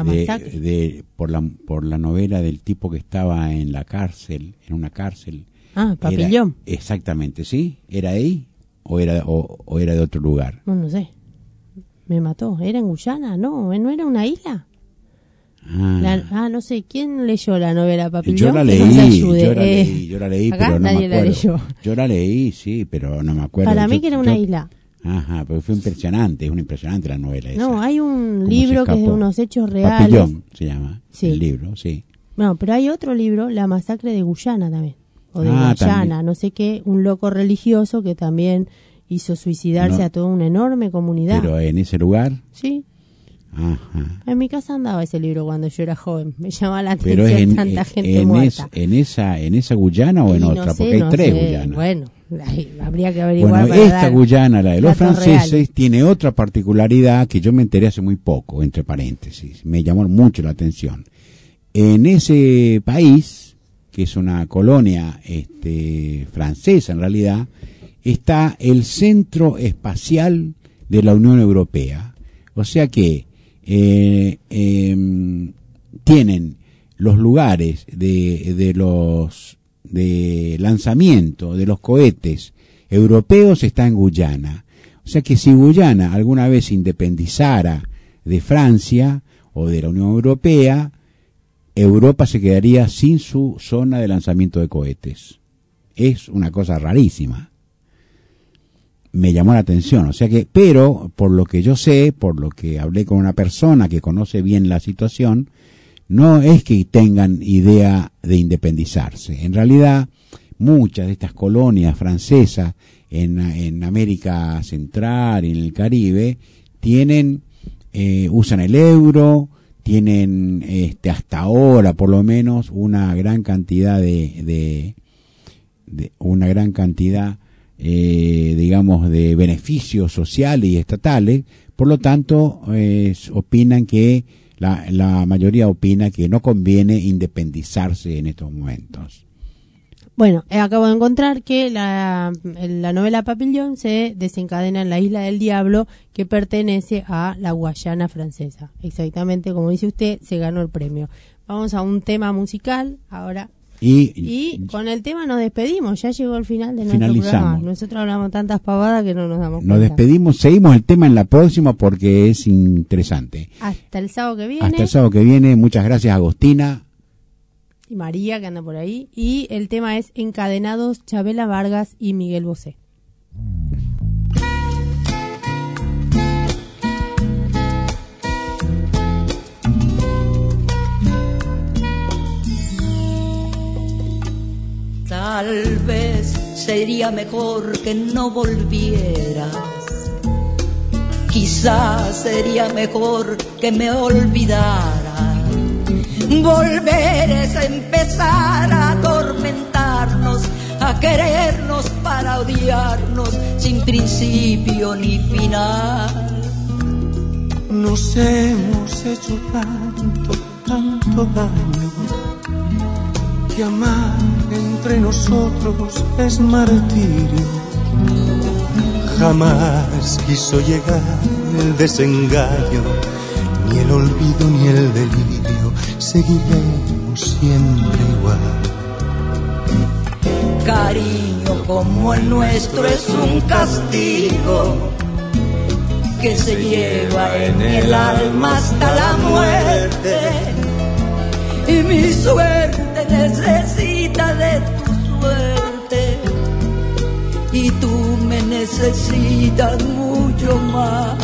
por la novela del tipo que estaba en la cárcel, en una cárcel. Papillón. Exactamente, ¿sí? ¿Era ahí o era de otro lugar? No sé. Me mató. ¿Era en Guyana? No era una isla. No sé. ¿Quién leyó la novela Papillón? Yo la leí, acá pero no nadie me acuerdo. La leyó. Yo la leí, sí, pero no me acuerdo. Para mí que era una isla. Ajá, pero fue impresionante, es una impresionante la novela esa. No, hay un libro que es de unos hechos reales. Papillón se llama, el libro, sí. No, pero hay otro libro, La masacre de Guyana también. O de Guyana, también. No sé qué, un loco religioso que también hizo suicidarse a toda una enorme comunidad. ¿Pero en ese lugar? Sí. Ajá. En mi casa andaba ese libro cuando yo era joven. Me llamaba la atención tanta gente muerta. ¿En esa Guyana o en otra? No sé, porque hay 3 Guyanas. Bueno, habría que averiguar. Bueno, esta Guyana, la de los franceses, tiene otra particularidad que yo me enteré hace muy poco, entre paréntesis. Me llamó mucho la atención. En ese país, que es una colonia francesa en realidad, está el centro espacial de la Unión Europea. O sea que tienen los lugares de lanzamiento de los cohetes europeos, está en Guyana. O sea que si Guyana alguna vez se independizara de Francia o de la Unión Europea, Europa se quedaría sin su zona de lanzamiento de cohetes. Es una cosa rarísima. Me llamó la atención, o sea que, pero por lo que yo sé, por lo que hablé con una persona que conoce bien la situación, no es que tengan idea de independizarse. En realidad, muchas de estas colonias francesas en América Central y en el Caribe usan el euro, tienen hasta ahora por lo menos una gran cantidad digamos de beneficios sociales y estatales. Por lo tanto opinan que la mayoría opina que no conviene independizarse en estos momentos. Bueno, acabo de encontrar que la novela Papillón se desencadena en la Isla del Diablo, que pertenece a la Guayana francesa. Exactamente como dice usted, se ganó el premio. Vamos a un tema musical ahora. Y con el tema nos despedimos, ya llegó el final de nuestro programa. Nosotros hablamos tantas pavadas que no nos damos cuenta. Nos despedimos, seguimos el tema en la próxima porque es interesante. Hasta el sábado que viene. Hasta el sábado que viene, muchas gracias Agostina. Y María, que anda por ahí. Y el tema es Encadenados, Chabela Vargas y Miguel Bosé. Tal vez sería mejor que no volvieras. Quizás sería mejor que me olvidaras. Volver es empezar a atormentarnos, a querernos para odiarnos sin principio ni final. Nos hemos hecho tanto daño, que amar entre nosotros es martirio. Jamás quiso llegar el desengaño, ni el olvido ni el delirio, seguiremos siempre igual. Cariño como el nuestro es un castigo que se lleva en el alma hasta la muerte. Y mi suerte necesita de tu suerte, y tú me necesitas mucho más.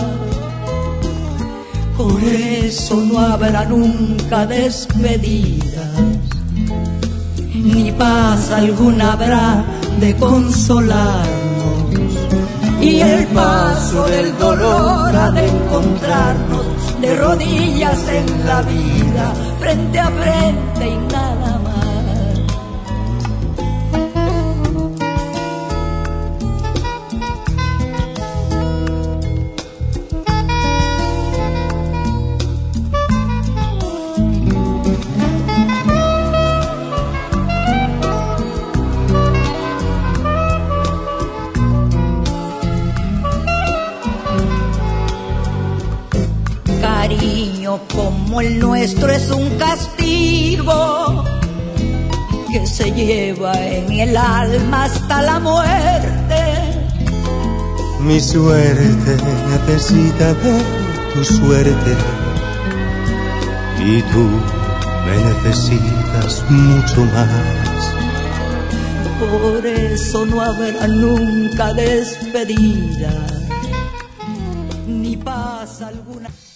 Por eso no habrá nunca despedidas, ni paz alguna habrá de consolarnos, y el paso del dolor ha de encontrarnos de rodillas en la vida, frente a frente y nada más. Como el nuestro es un castigo que se lleva en el alma hasta la muerte. Mi suerte necesita de tu suerte, y tú me necesitas mucho más. Por eso no habrá nunca despedida, ni paz alguna.